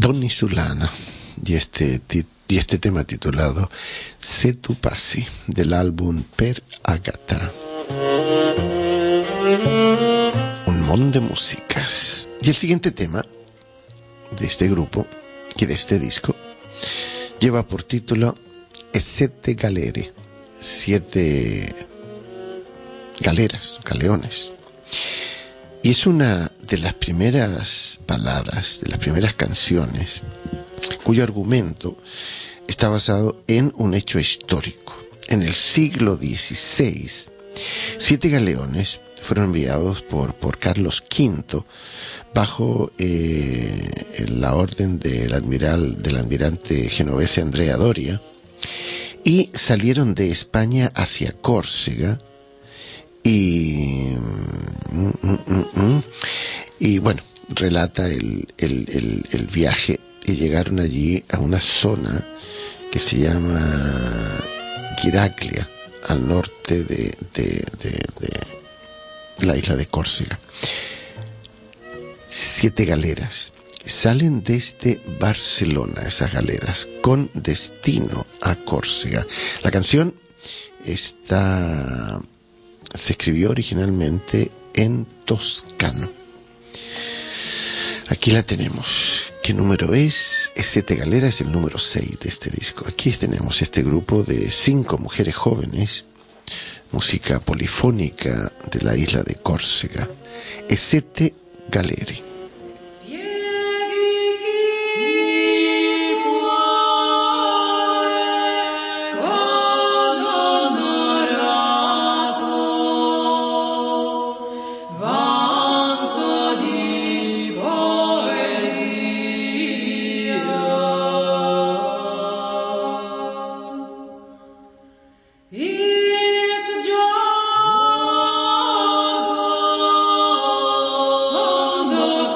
Speaker 3: Donni Sulana y este tema titulado Se tu passi del álbum Per Agata. Un montón de músicas. Y el siguiente tema de este grupo y de este disco lleva por título Sette Galere, 7 galeras, galeones. Y es una de las primeras baladas, de las primeras canciones, cuyo argumento está basado en un hecho histórico. En el siglo XVI, 7 galeones fueron enviados por Carlos V bajo la orden del almirante genovese Andrea Doria, y salieron de España hacia Córcega. Y bueno, relata el viaje, y llegaron allí a una zona que se llama Giraglia, al norte de la isla de Córcega. 7 galeras salen desde Barcelona, esas galeras, con destino a Córcega. La canción se escribió originalmente en toscano. Aquí la tenemos. ¿Qué número es? 7 galeras, es el número 6 de este disco. Aquí tenemos este grupo de 5 mujeres jóvenes, música polifónica de la isla de Córcega. 7 galere.
Speaker 8: No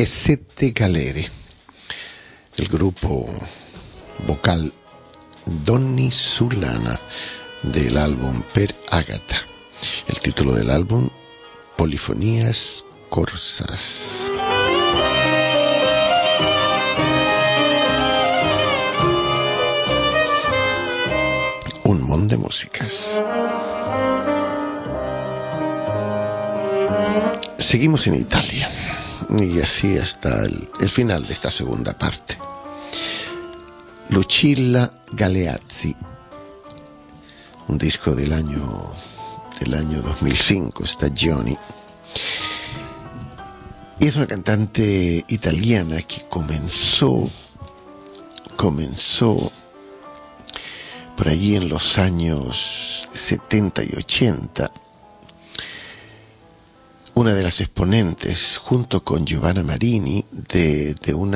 Speaker 3: Sette Galere, el grupo vocal Donni Sullana del álbum Per Agata. El título del álbum, Polifonías Corsas. Un montón de músicas. Seguimos en Italia y así hasta el final de esta segunda parte. Lucilla Galeazzi, un disco del año 2005, Stagioni. Y es una cantante italiana que comenzó por allí en los años 70 y 80, una de las exponentes, junto con Giovanna Marini, de un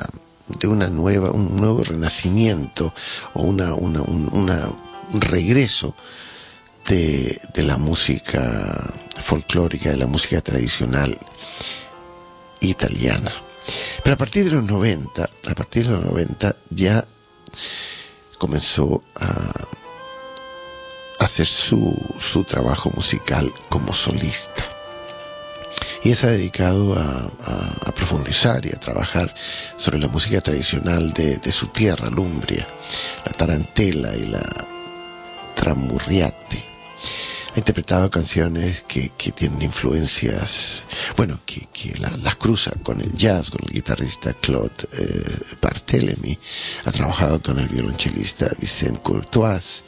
Speaker 3: nuevo renacimiento o un regreso de la música folclórica, de la música tradicional italiana. Pero a partir de los 90 ya comenzó a hacer su trabajo musical como solista. Y se ha dedicado a profundizar y a trabajar sobre la música tradicional de su tierra, l'Umbria, la tarantela y la tramurriate. Ha interpretado canciones que tienen influencias, bueno, que las cruza con el jazz, con el guitarrista Claude Barthélemy. Ha trabajado con el violonchelista Vicent Courtois.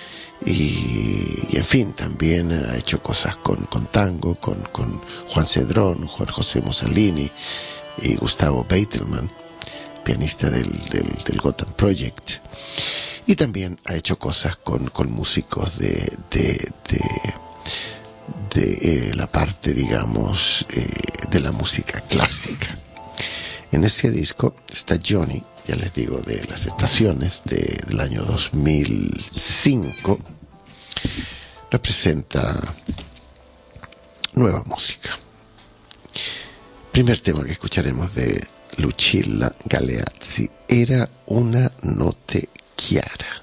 Speaker 3: Y en fin, también ha hecho cosas con tango, con Juan Cedrón, Juan José Mussolini y Gustavo Beitelman, pianista del Gotham Project. Y también ha hecho cosas con músicos de la parte, digamos, de la música clásica. En ese disco está Johnny, ya les digo, de las estaciones del año 2005, nos presenta nueva música. Primer tema que escucharemos de Lucilla Galeazzi, Era una notte chiara.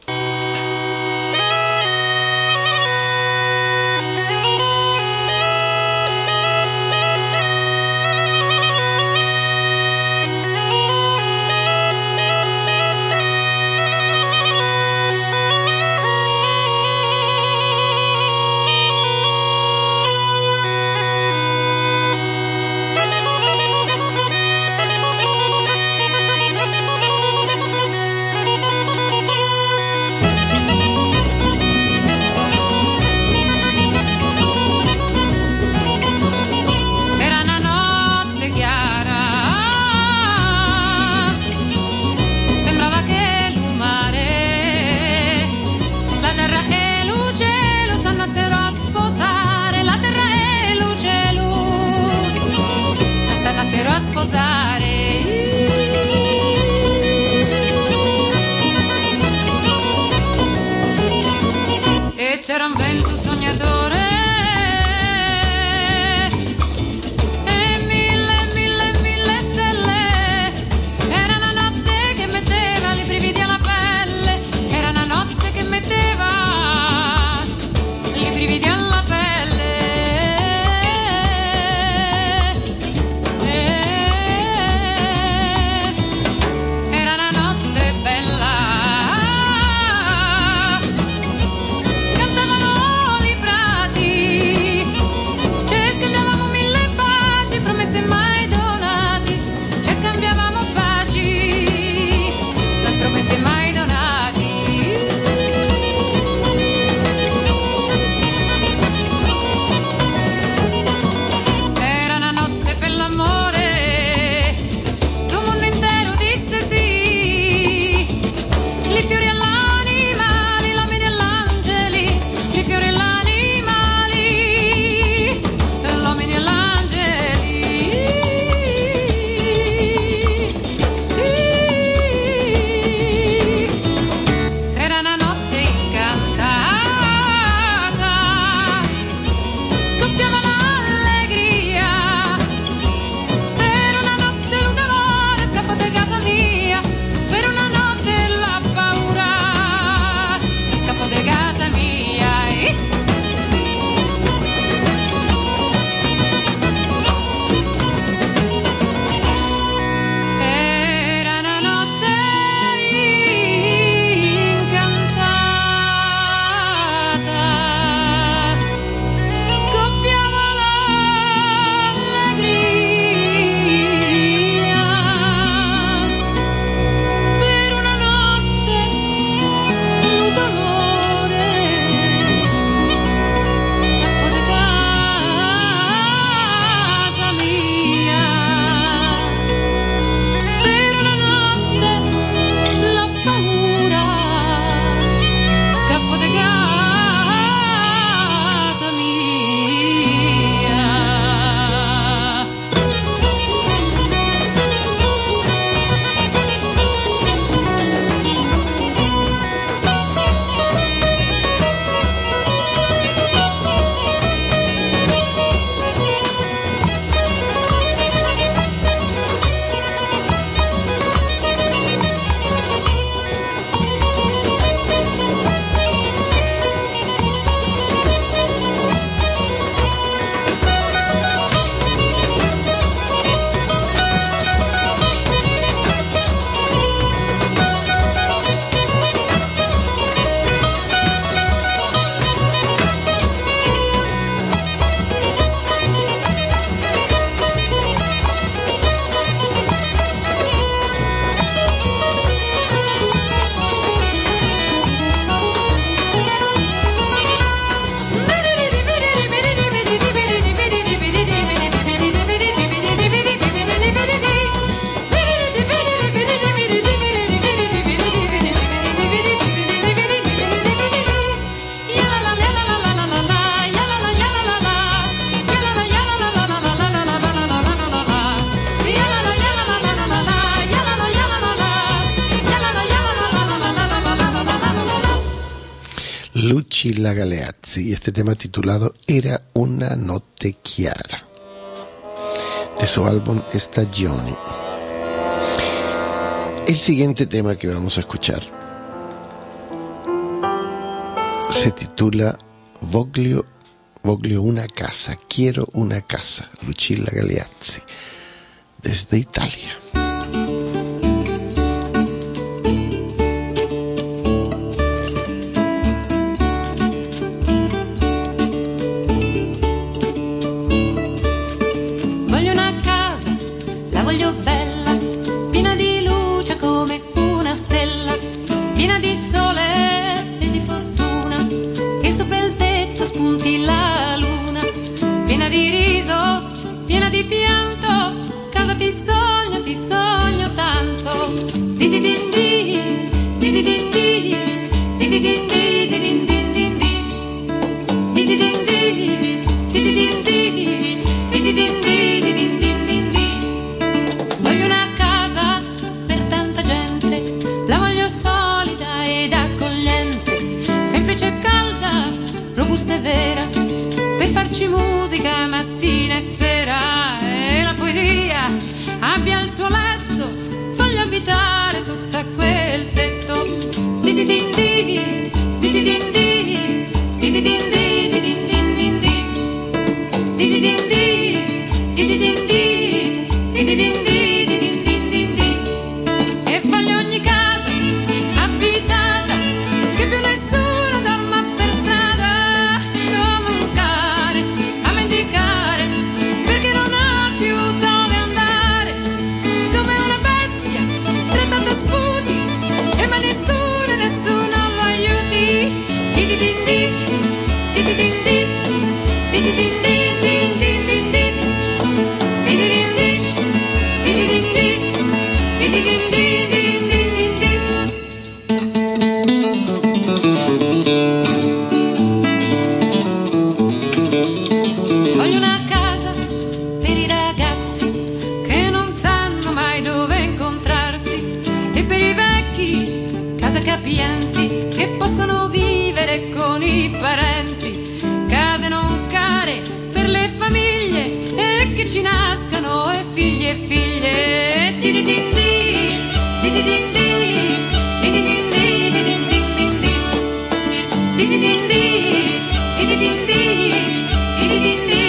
Speaker 9: C'era un vento sognatore e mille stelle. Era una notte che metteva i brividi alla pelle. Era una notte che metteva i brividi alla pelle. Era una notte bella. Cantavano i prati
Speaker 3: Lucilla Galeazzi y este tema titulado Era una notte chiara, de su álbum Stagioni. El siguiente tema que vamos a escuchar se titula Voglio una casa, quiero una casa, Lucilla Galeazzi, desde Italia.
Speaker 9: Voglio una casa, la voglio bella, piena di luce come una stella, piena di sole e di fortuna, che sopra il tetto spunti la luna, piena di riso, piena di pianto, casa ti sogno tanto. Di di din di, di di din di, di di din di, di din din din di, di di din di, di di din di, di di din di. Voglio una casa per tanta gente, la voglio solida ed accogliente, semplice e calda, robusta e vera, per farci musica mattina e sera. E la poesia abbia il suo letto, voglio abitare sotto a quel tetto. Di di din di, di di din di, di di din di, di din din din di, di di din di, di di din di, di di din di. E voglio ogni casa abitata, che più nessuno dorma per strada, come un cane a mendicare, perché non ha più dove andare, come una bestia tra tanto sputi, e ma nessuno lo aiuti. Di di din di, di di din di, di di din di, din din din di, di di din di, di di din di, di di din di. Voglio una casa per i ragazzi che non sanno mai dove incontrarsi, e per i vecchi casa capienti che possono vivere con i parenti, case non care per le famiglie e che ci nascano e figli e figlie. Di di din di, di di din di, di di din di, di din din din di, di di din di, di di din di, di di din di.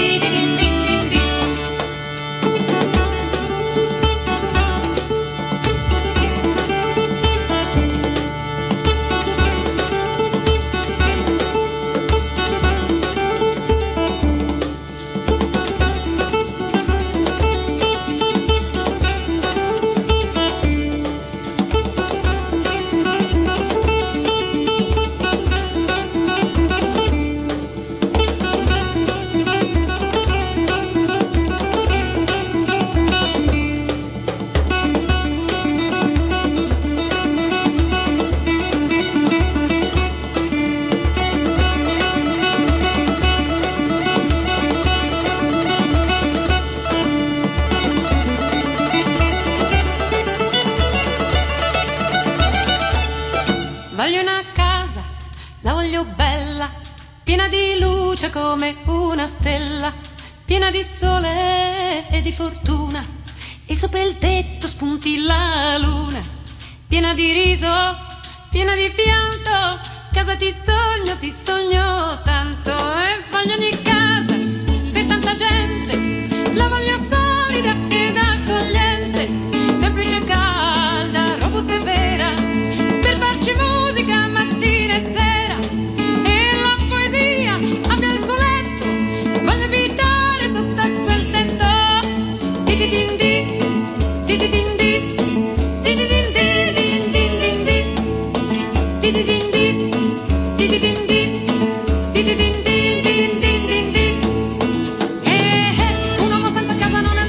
Speaker 9: Voglio una casa, la voglio bella, piena di luce come una stella, piena di sole e di fortuna, e sopra il tetto spunti la luna, piena di riso, piena di pianto, casa ti sogno tanto. E voglio ogni casa per tanta gente, la voglio solida ed accogliente, semplice e calda, robusta e vera, per farci musica mattina e sera. E la poesia abbia il suo letto, voglio abitare sotto a quel tetto. Di di din di, di di din di, di di din di, din din din di, di di din di, di di din di, di di din di, din din din di. Un uomo senza casa non è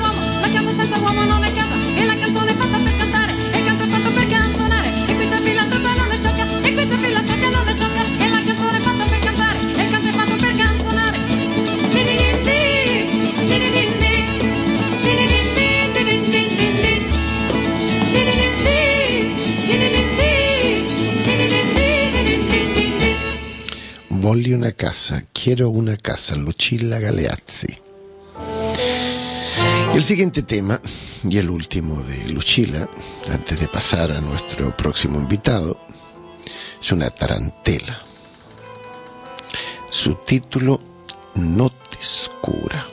Speaker 3: Voglio una casa, quiero una casa, Lucilla Galeazzi. El siguiente tema, y el último de Lucilla, antes de pasar a nuestro próximo invitado, es una tarantela. Su título, Notte Scura.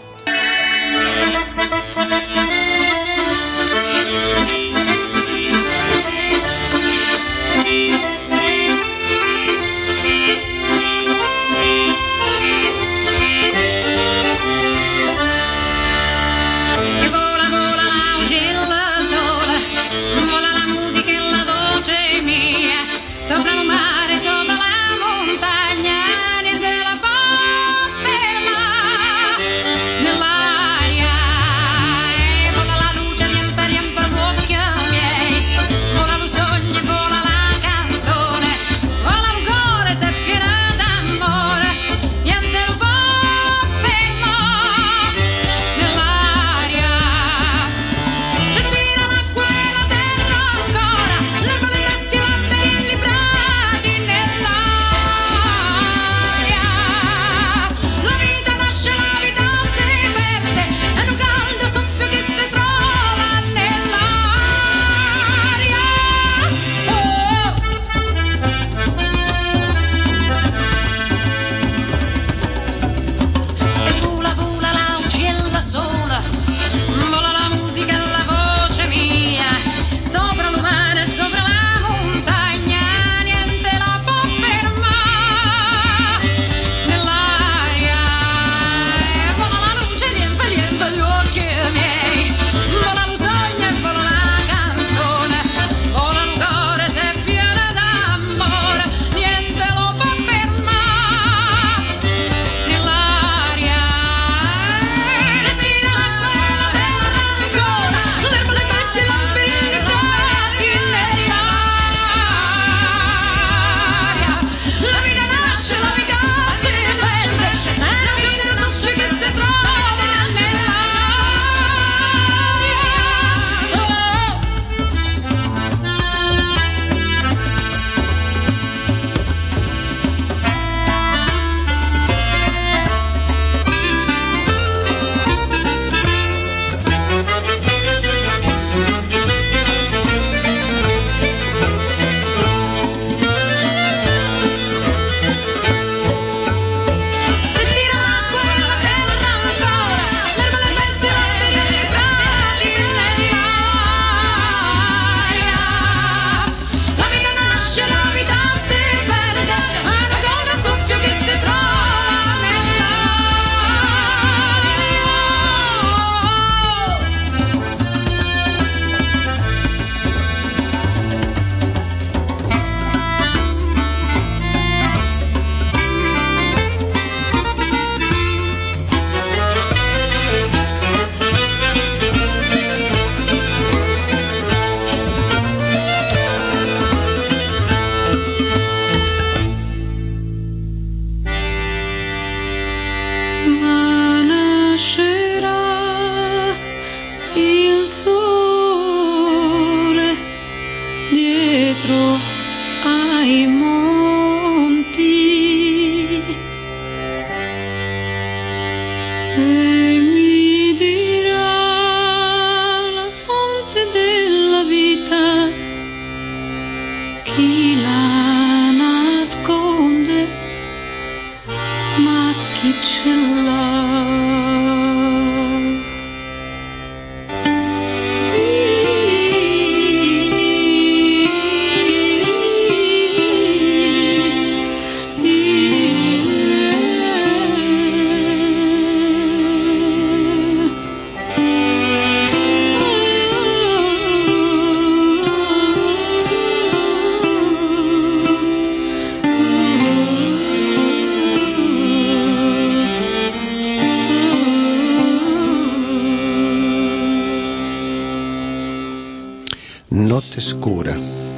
Speaker 3: Notte Scura,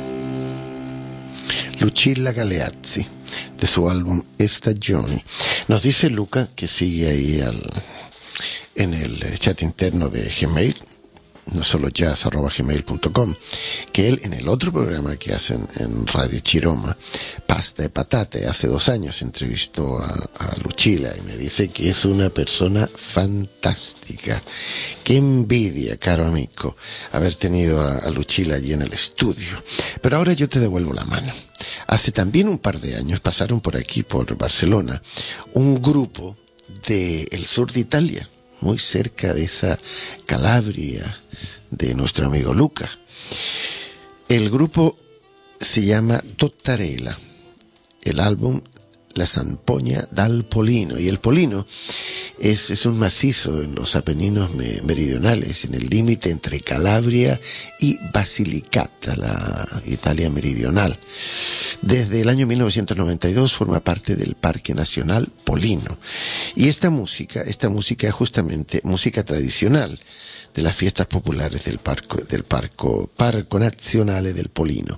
Speaker 3: Lucilla Galeazzi, de su álbum Estagioni. Nos dice Luca, que sigue ahí en el chat interno de Gmail, no solo jazz@gmail.com, que él en el otro programa que hacen en Radio Chiroma, Pasta de Patate, hace 2 años entrevistó a Lucila y me dice que es una persona fantástica. Qué envidia, caro amigo, haber tenido a Lucila allí en el estudio. Pero ahora yo te devuelvo la mano. Hace también un par de años pasaron por aquí, por Barcelona, un grupo del sur de Italia, muy cerca de esa Calabria de nuestro amigo Luca. El grupo se llama Tottarella, el álbum La Sampogna dal Polino, y el Polino es un macizo en los Apeninos meridionales, en el límite entre Calabria y Basilicata, la Italia meridional. Desde el año 1992 forma parte del Parque Nacional Polino. Y esta música es justamente música tradicional de las fiestas populares del Parco Nazionale del Polino.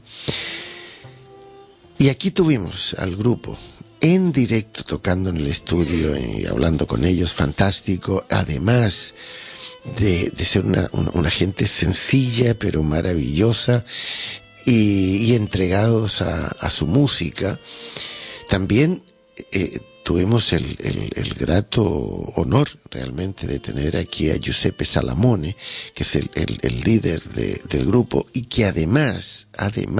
Speaker 3: Y aquí tuvimos al grupo en directo tocando en el estudio y hablando con ellos, fantástico, además de ser una gente sencilla pero maravillosa y entregados a su música. También tuvimos el grato honor realmente de tener aquí a Giuseppe Salamone, que es el líder del grupo y que además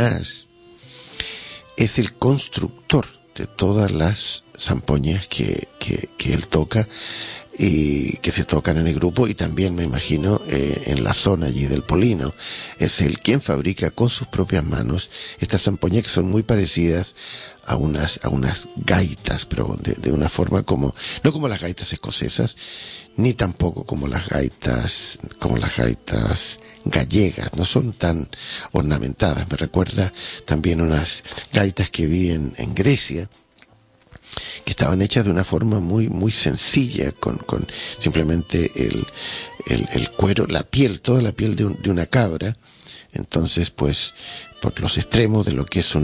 Speaker 3: es el constructor de todas las zampoñas que él toca y que se tocan en el grupo, y también me imagino en la zona allí del Polino. Es él quien fabrica con sus propias manos estas zampoñas, que son muy parecidas a unas gaitas, pero de una forma no como las gaitas escocesas, ni tampoco como las gaitas gallegas, no son tan ornamentadas. Me recuerda también unas gaitas que vi en Grecia, que estaban hechas de una forma muy muy sencilla, con simplemente el cuero, la piel, toda la piel de una cabra. Entonces, pues, por los extremos de lo que es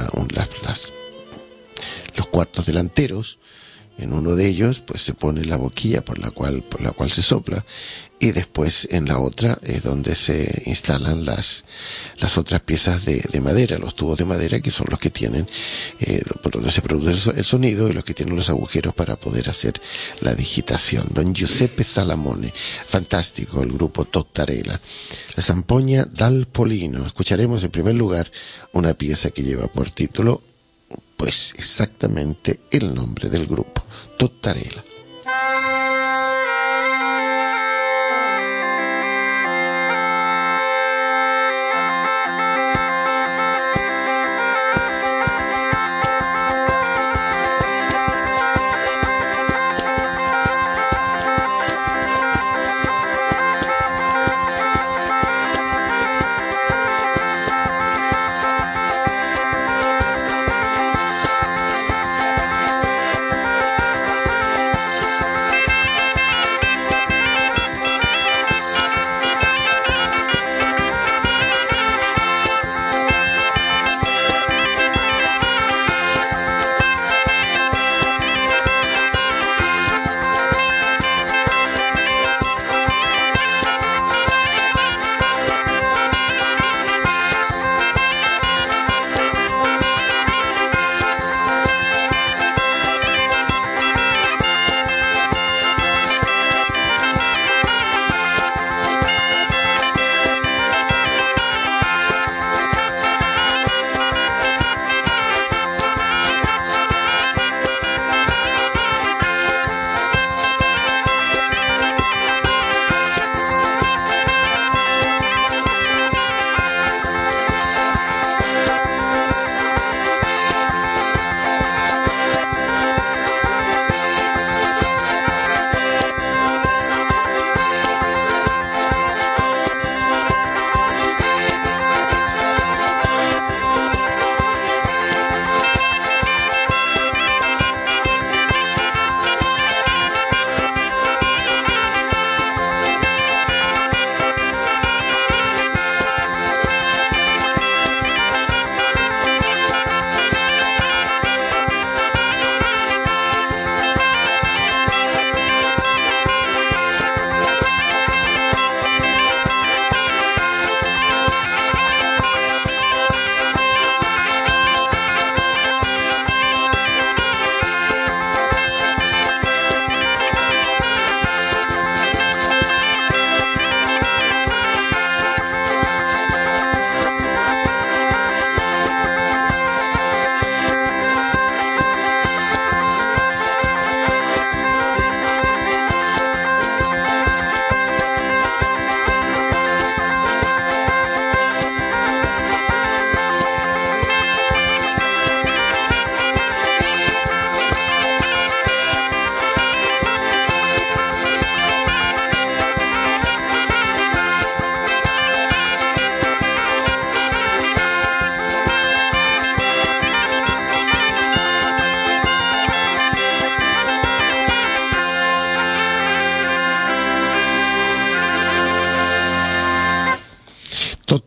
Speaker 3: los cuartos delanteros, en uno de ellos pues se pone la boquilla por la cual se sopla, y después en la otra es donde se instalan las otras piezas de madera, los tubos de madera, que son los que tienen por donde se produce el sonido, y los que tienen los agujeros para poder hacer la digitación. Don Giuseppe Salamone, fantástico, el grupo Tottarella, La Sampogna dal Polino. Escucharemos en primer lugar una pieza que lleva por título pues exactamente el nombre del grupo, Tottarella.
Speaker 10: Tottarella.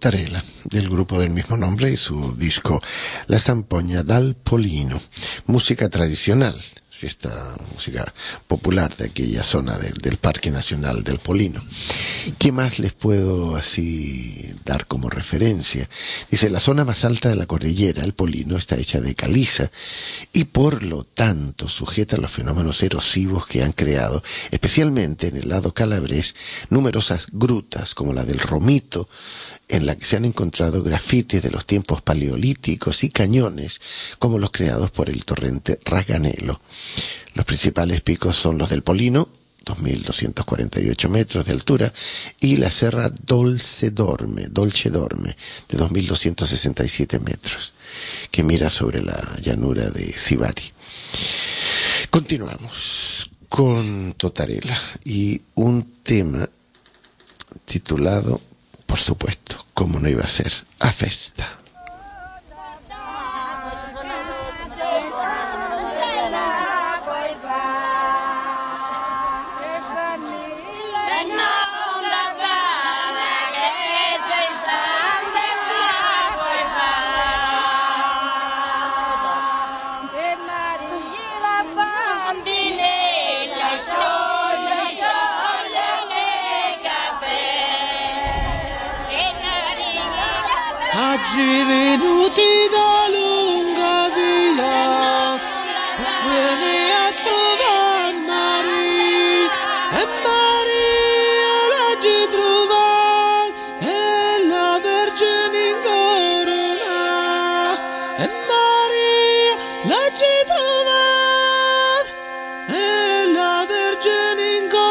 Speaker 3: Tottarella, del gruppo del mismo nombre y su disco La Zampogna dal Polino, música tradicional, esta música popular de aquella zona del Parque Nacional del Polino. ¿Qué más les puedo así dar como referencia? Dice, la zona más alta de la cordillera, el Polino, está hecha de caliza y por lo tanto sujeta a los fenómenos erosivos que han creado, especialmente en el lado calabrés, numerosas grutas como la del Romito, en la que se han encontrado grafitis de los tiempos paleolíticos y cañones como los creados por el torrente Raganello. Los principales picos son los del Polino, 2.248 metros de altura, y la Serra Dolce Dorme, de 2.267 metros, que mira sobre la llanura de Sibari. Continuamos con Tottarella y un tema titulado, por supuesto, como no iba a ser, A Festa.
Speaker 10: Oggi venuti da lunga via, vieni a trovare Maria, e Maria l'oggi trovata, e la Vergine incorona, e Maria l'oggi trovata, e la Vergine incorona.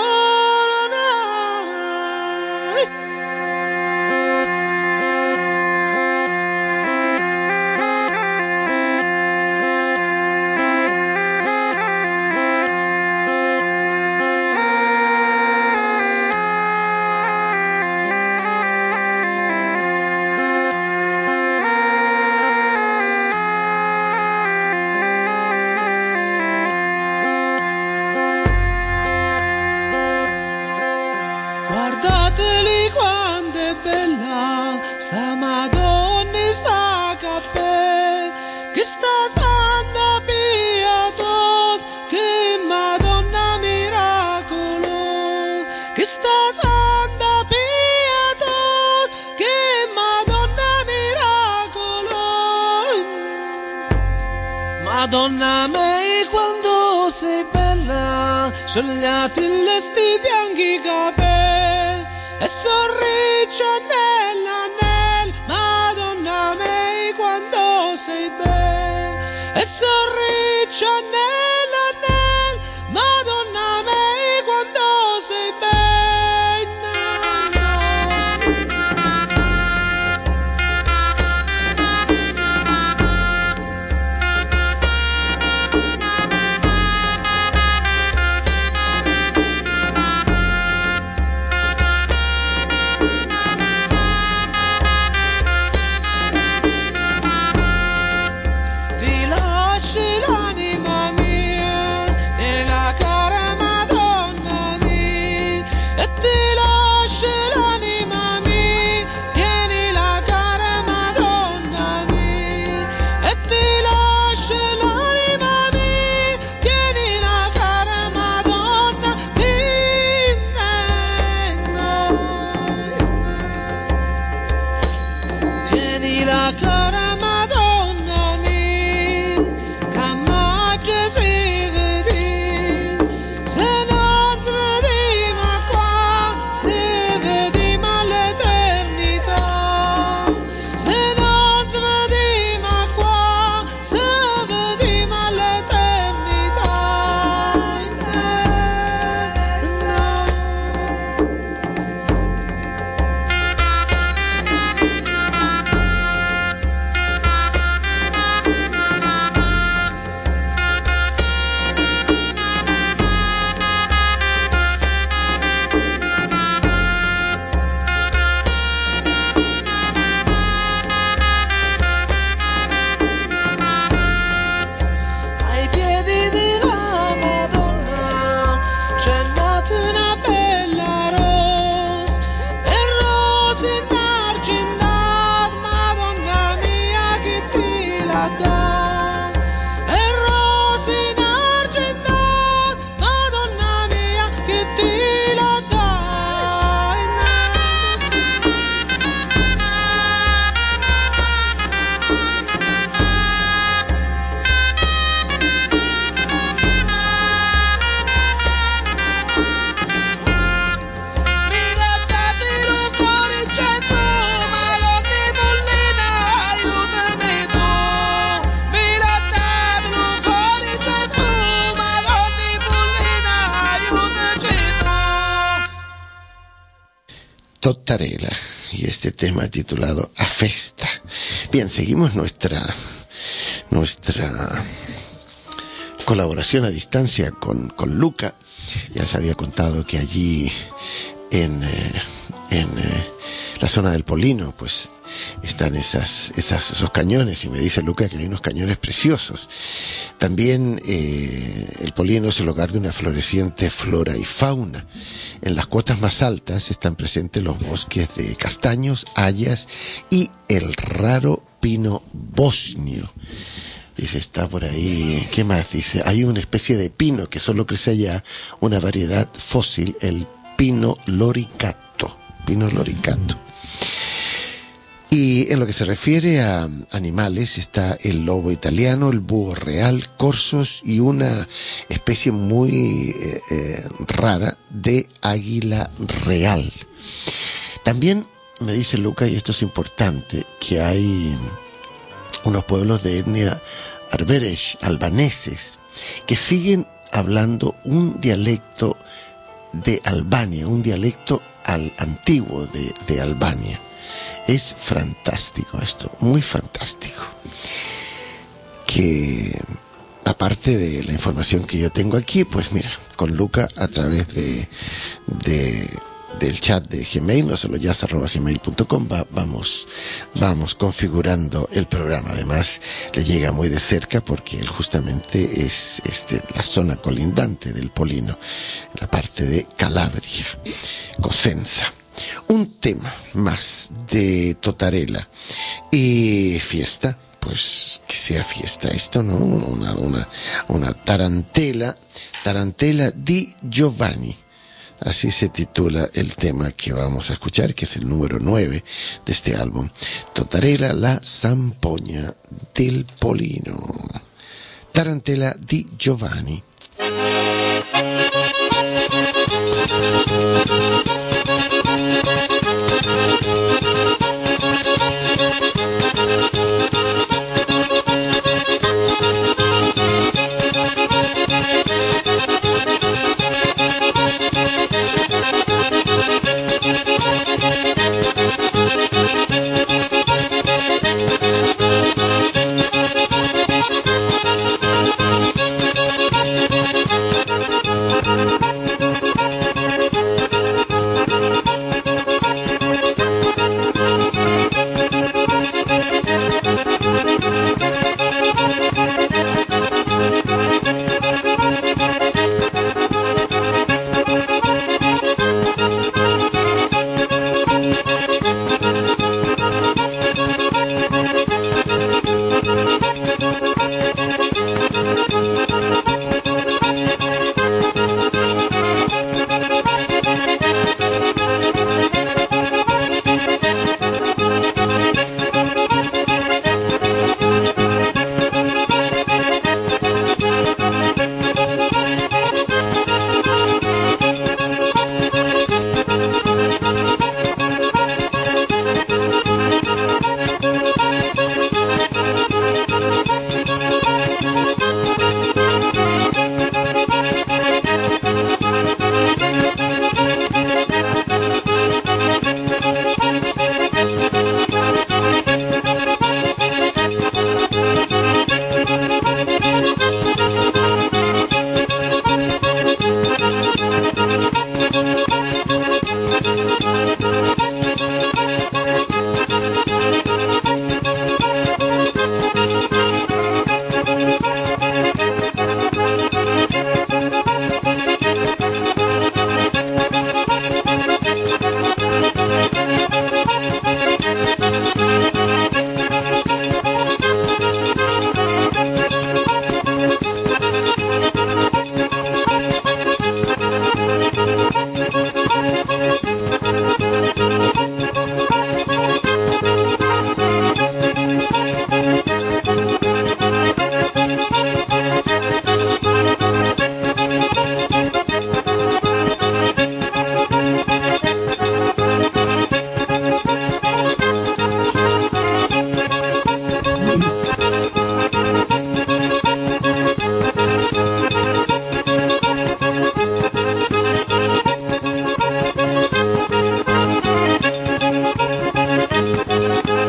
Speaker 10: Guardateli quanto è bella sta Madonna e sta cappella, che sta Santa Pietosa, che Madonna miracolo, che sta Santa Pietosa, che Madonna miracolo. Madonna me quando sei bella, sciogliati sti bianchi capelli e sorriccia nell'anello. Madonna me quando sei bella, e sorriccia nell'anello. Madonna me quando sei l'anima mia nella cara Madonna mia, e ti lascio l'anima mia, tieni la cara Madonna mia, e ti lascio l'anima mia, tieni la cara Madonna mia, tieni la cara Madonna mia. Si vedi, se non si vedi ma qua, si vedi ma l'eternità, se non si vedi ma qua, si vedi ma l'eternità.
Speaker 3: Tottarella y este tema titulado A Festa. Bien, seguimos nuestra colaboración a distancia con Luca. Ya les había contado que allí en la zona del Polino pues están esos cañones, y me dice Luca que hay unos cañones preciosos. También el Polino es el hogar de una floreciente flora y fauna. En las cotas más altas están presentes los bosques de castaños, hayas y el raro pino bosnio. Dice, está por ahí, ¿qué más? Dice, hay una especie de pino que solo crece allá, una variedad fósil, el pino loricato. Y en lo que se refiere a animales está el lobo italiano, el búho real, corzos y una especie muy rara de águila real. También me dice Luca, y esto es importante, que hay unos pueblos de etnia arberesh, albaneses, que siguen hablando un dialecto de Albania, un dialecto antiguo de Albania. Es fantástico esto, muy fantástico. Que aparte de la información que yo tengo aquí, pues mira, con Luca a través del chat de Gmail, nosolojazz@gmail.com, vamos configurando el programa. Además, le llega muy de cerca porque él justamente es la zona colindante del Polino, la parte de Calabria, Cosenza. Un tema más de Tottarella y fiesta, pues que sea fiesta esto, ¿no? Una tarantela di Giovanni. Así se titula el tema que vamos a escuchar, que es el número 9 de este álbum. Tottarella, la Zampogna del Polino. Tarantela di Giovanni.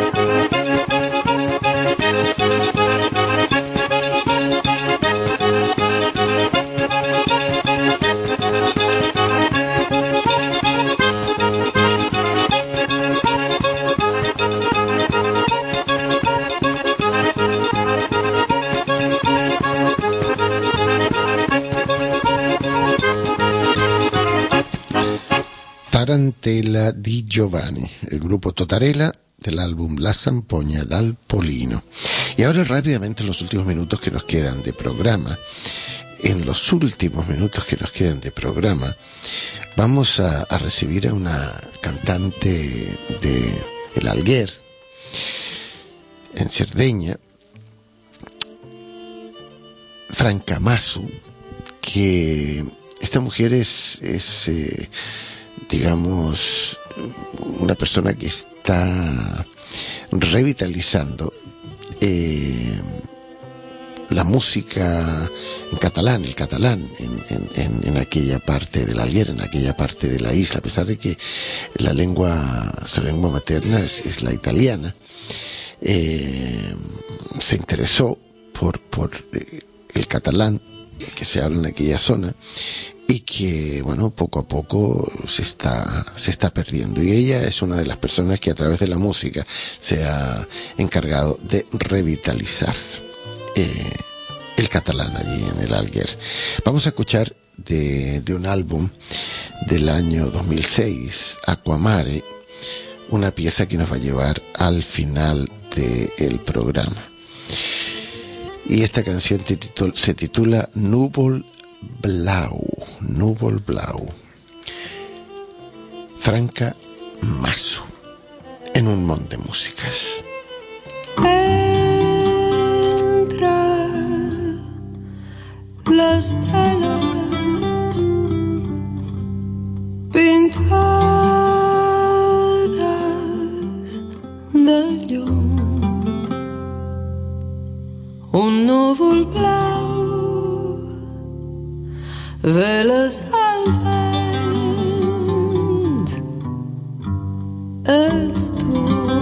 Speaker 3: Tarantella di Giovanni, el grupo Totarella del álbum La Zampogna dal Polino. Y ahora rápidamente los últimos minutos que nos quedan de programa. En los últimos minutos que nos quedan de programa vamos a recibir a una cantante de El Alguer, en Cerdeña, Franca Massu, que esta mujer es digamos, una persona que está revitalizando la música en catalán, el catalán en aquella parte del Alguer, en aquella parte de la isla, a pesar de que su lengua materna es la italiana. Se interesó por el catalán que se habla en aquella zona y que, bueno, poco a poco se está perdiendo, y ella es una de las personas que a través de la música se ha encargado de revitalizar el catalán allí en el Alguer. Vamos a escuchar de un álbum del año 2006, Aquamare, una pieza que nos va a llevar al final del programa, y esta canción se titula Núvol Blau. Franca Massu en un montón de músicas.
Speaker 8: Entra las telas pintadas de llum, un núvol blau, veles al vent, ets tu.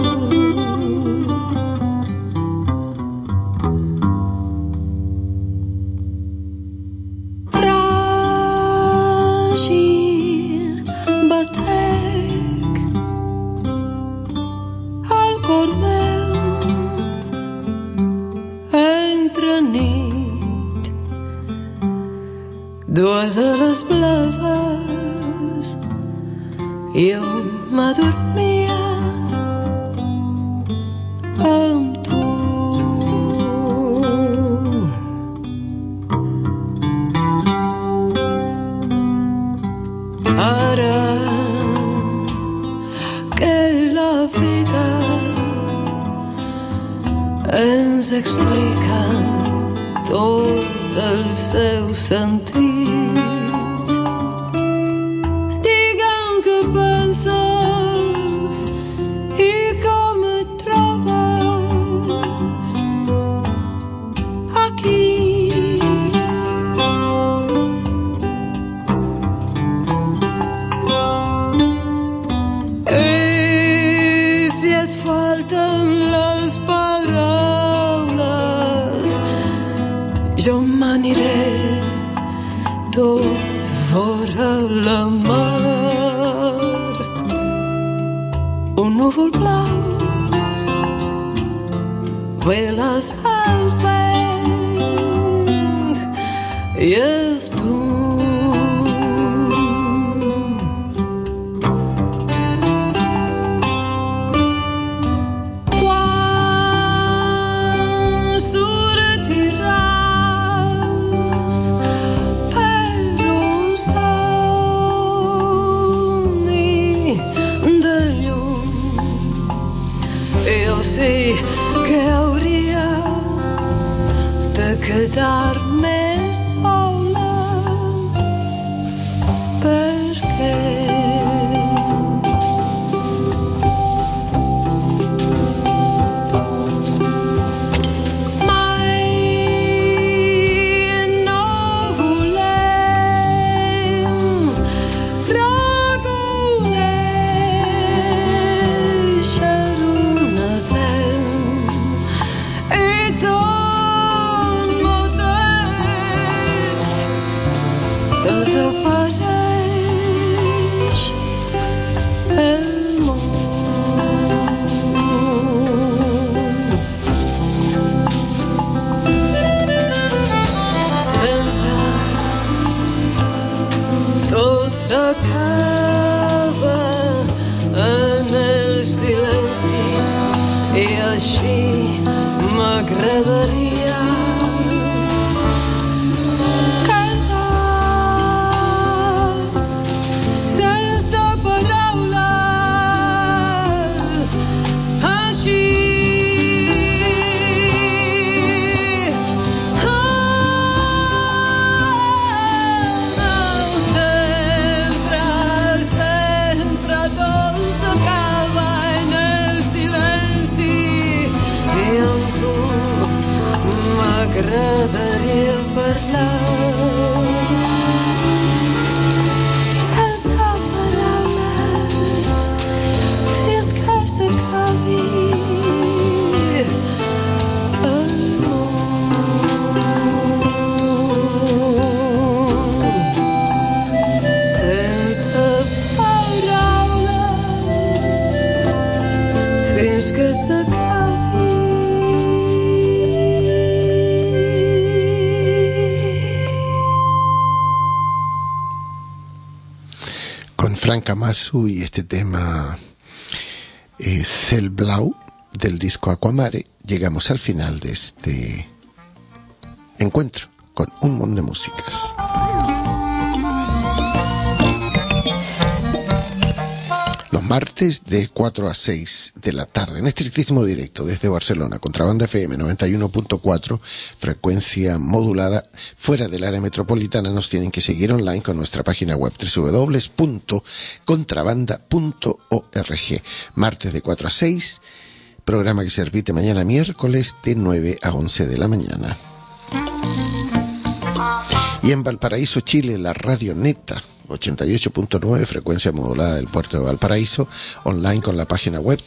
Speaker 8: Fràgil batec al cor meu entre nit, dues ales blaves, jo m'adormia amb tu. Ara que la vida ens explica tot el seu sentit, digue'm què penses i com et trobes aquí. I si et falten les paraules, jo m'aniré tot vora la mar. Un núvol blau, veles al vent, i és tu. Sí que hauria de quedar-me sola, perquè mai no volem reconèixer una terra així m'agradaria quedar sense paraules així. M'agradaria parlar sense paraules fins que s'acabi el món. Sense paraules fins que s'acabi.
Speaker 3: Frank Amasu y este tema Cel Blau del disco Aquamare, llegamos al final de este encuentro con un montón de músicas. Los martes de 4 a 6 de la tarde, en estrictísimo directo desde Barcelona, Contrabanda FM 91.4, frecuencia modulada fuera del área metropolitana. Nos tienen que seguir online con nuestra página web www.contrabanda.org. Martes de 4 a 6, programa que se repite mañana miércoles de 9 a 11 de la mañana. Y en Valparaíso, Chile, la Radio Neta 88.9, frecuencia modulada del puerto de Valparaíso, online con la página web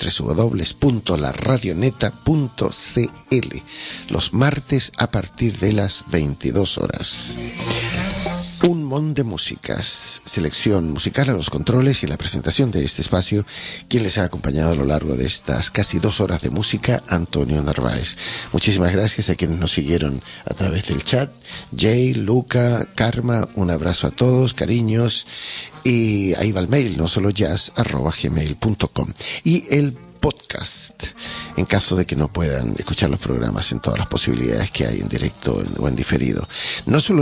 Speaker 3: www.laradioneta.cl, los martes a partir de las 22 horas. Un montón de músicas, selección musical a los controles y en la presentación de este espacio, quien les ha acompañado a lo largo de estas casi 2 horas de música, Antonio Narváez. Muchísimas gracias a quienes nos siguieron a través del chat, Jay, Luca, Karma, un abrazo a todos, cariños, y ahí va el mail, no solo jazz@gmail.com, y el podcast, en caso de que no puedan escuchar los programas en todas las posibilidades que hay en directo o en diferido, no solo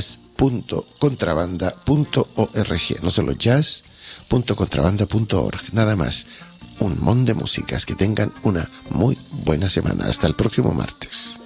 Speaker 3: jazz.contrabanda.org, no solo jazz.contrabanda.org, nada más, un montón de músicas. Que tengan una muy buena semana, hasta el próximo martes.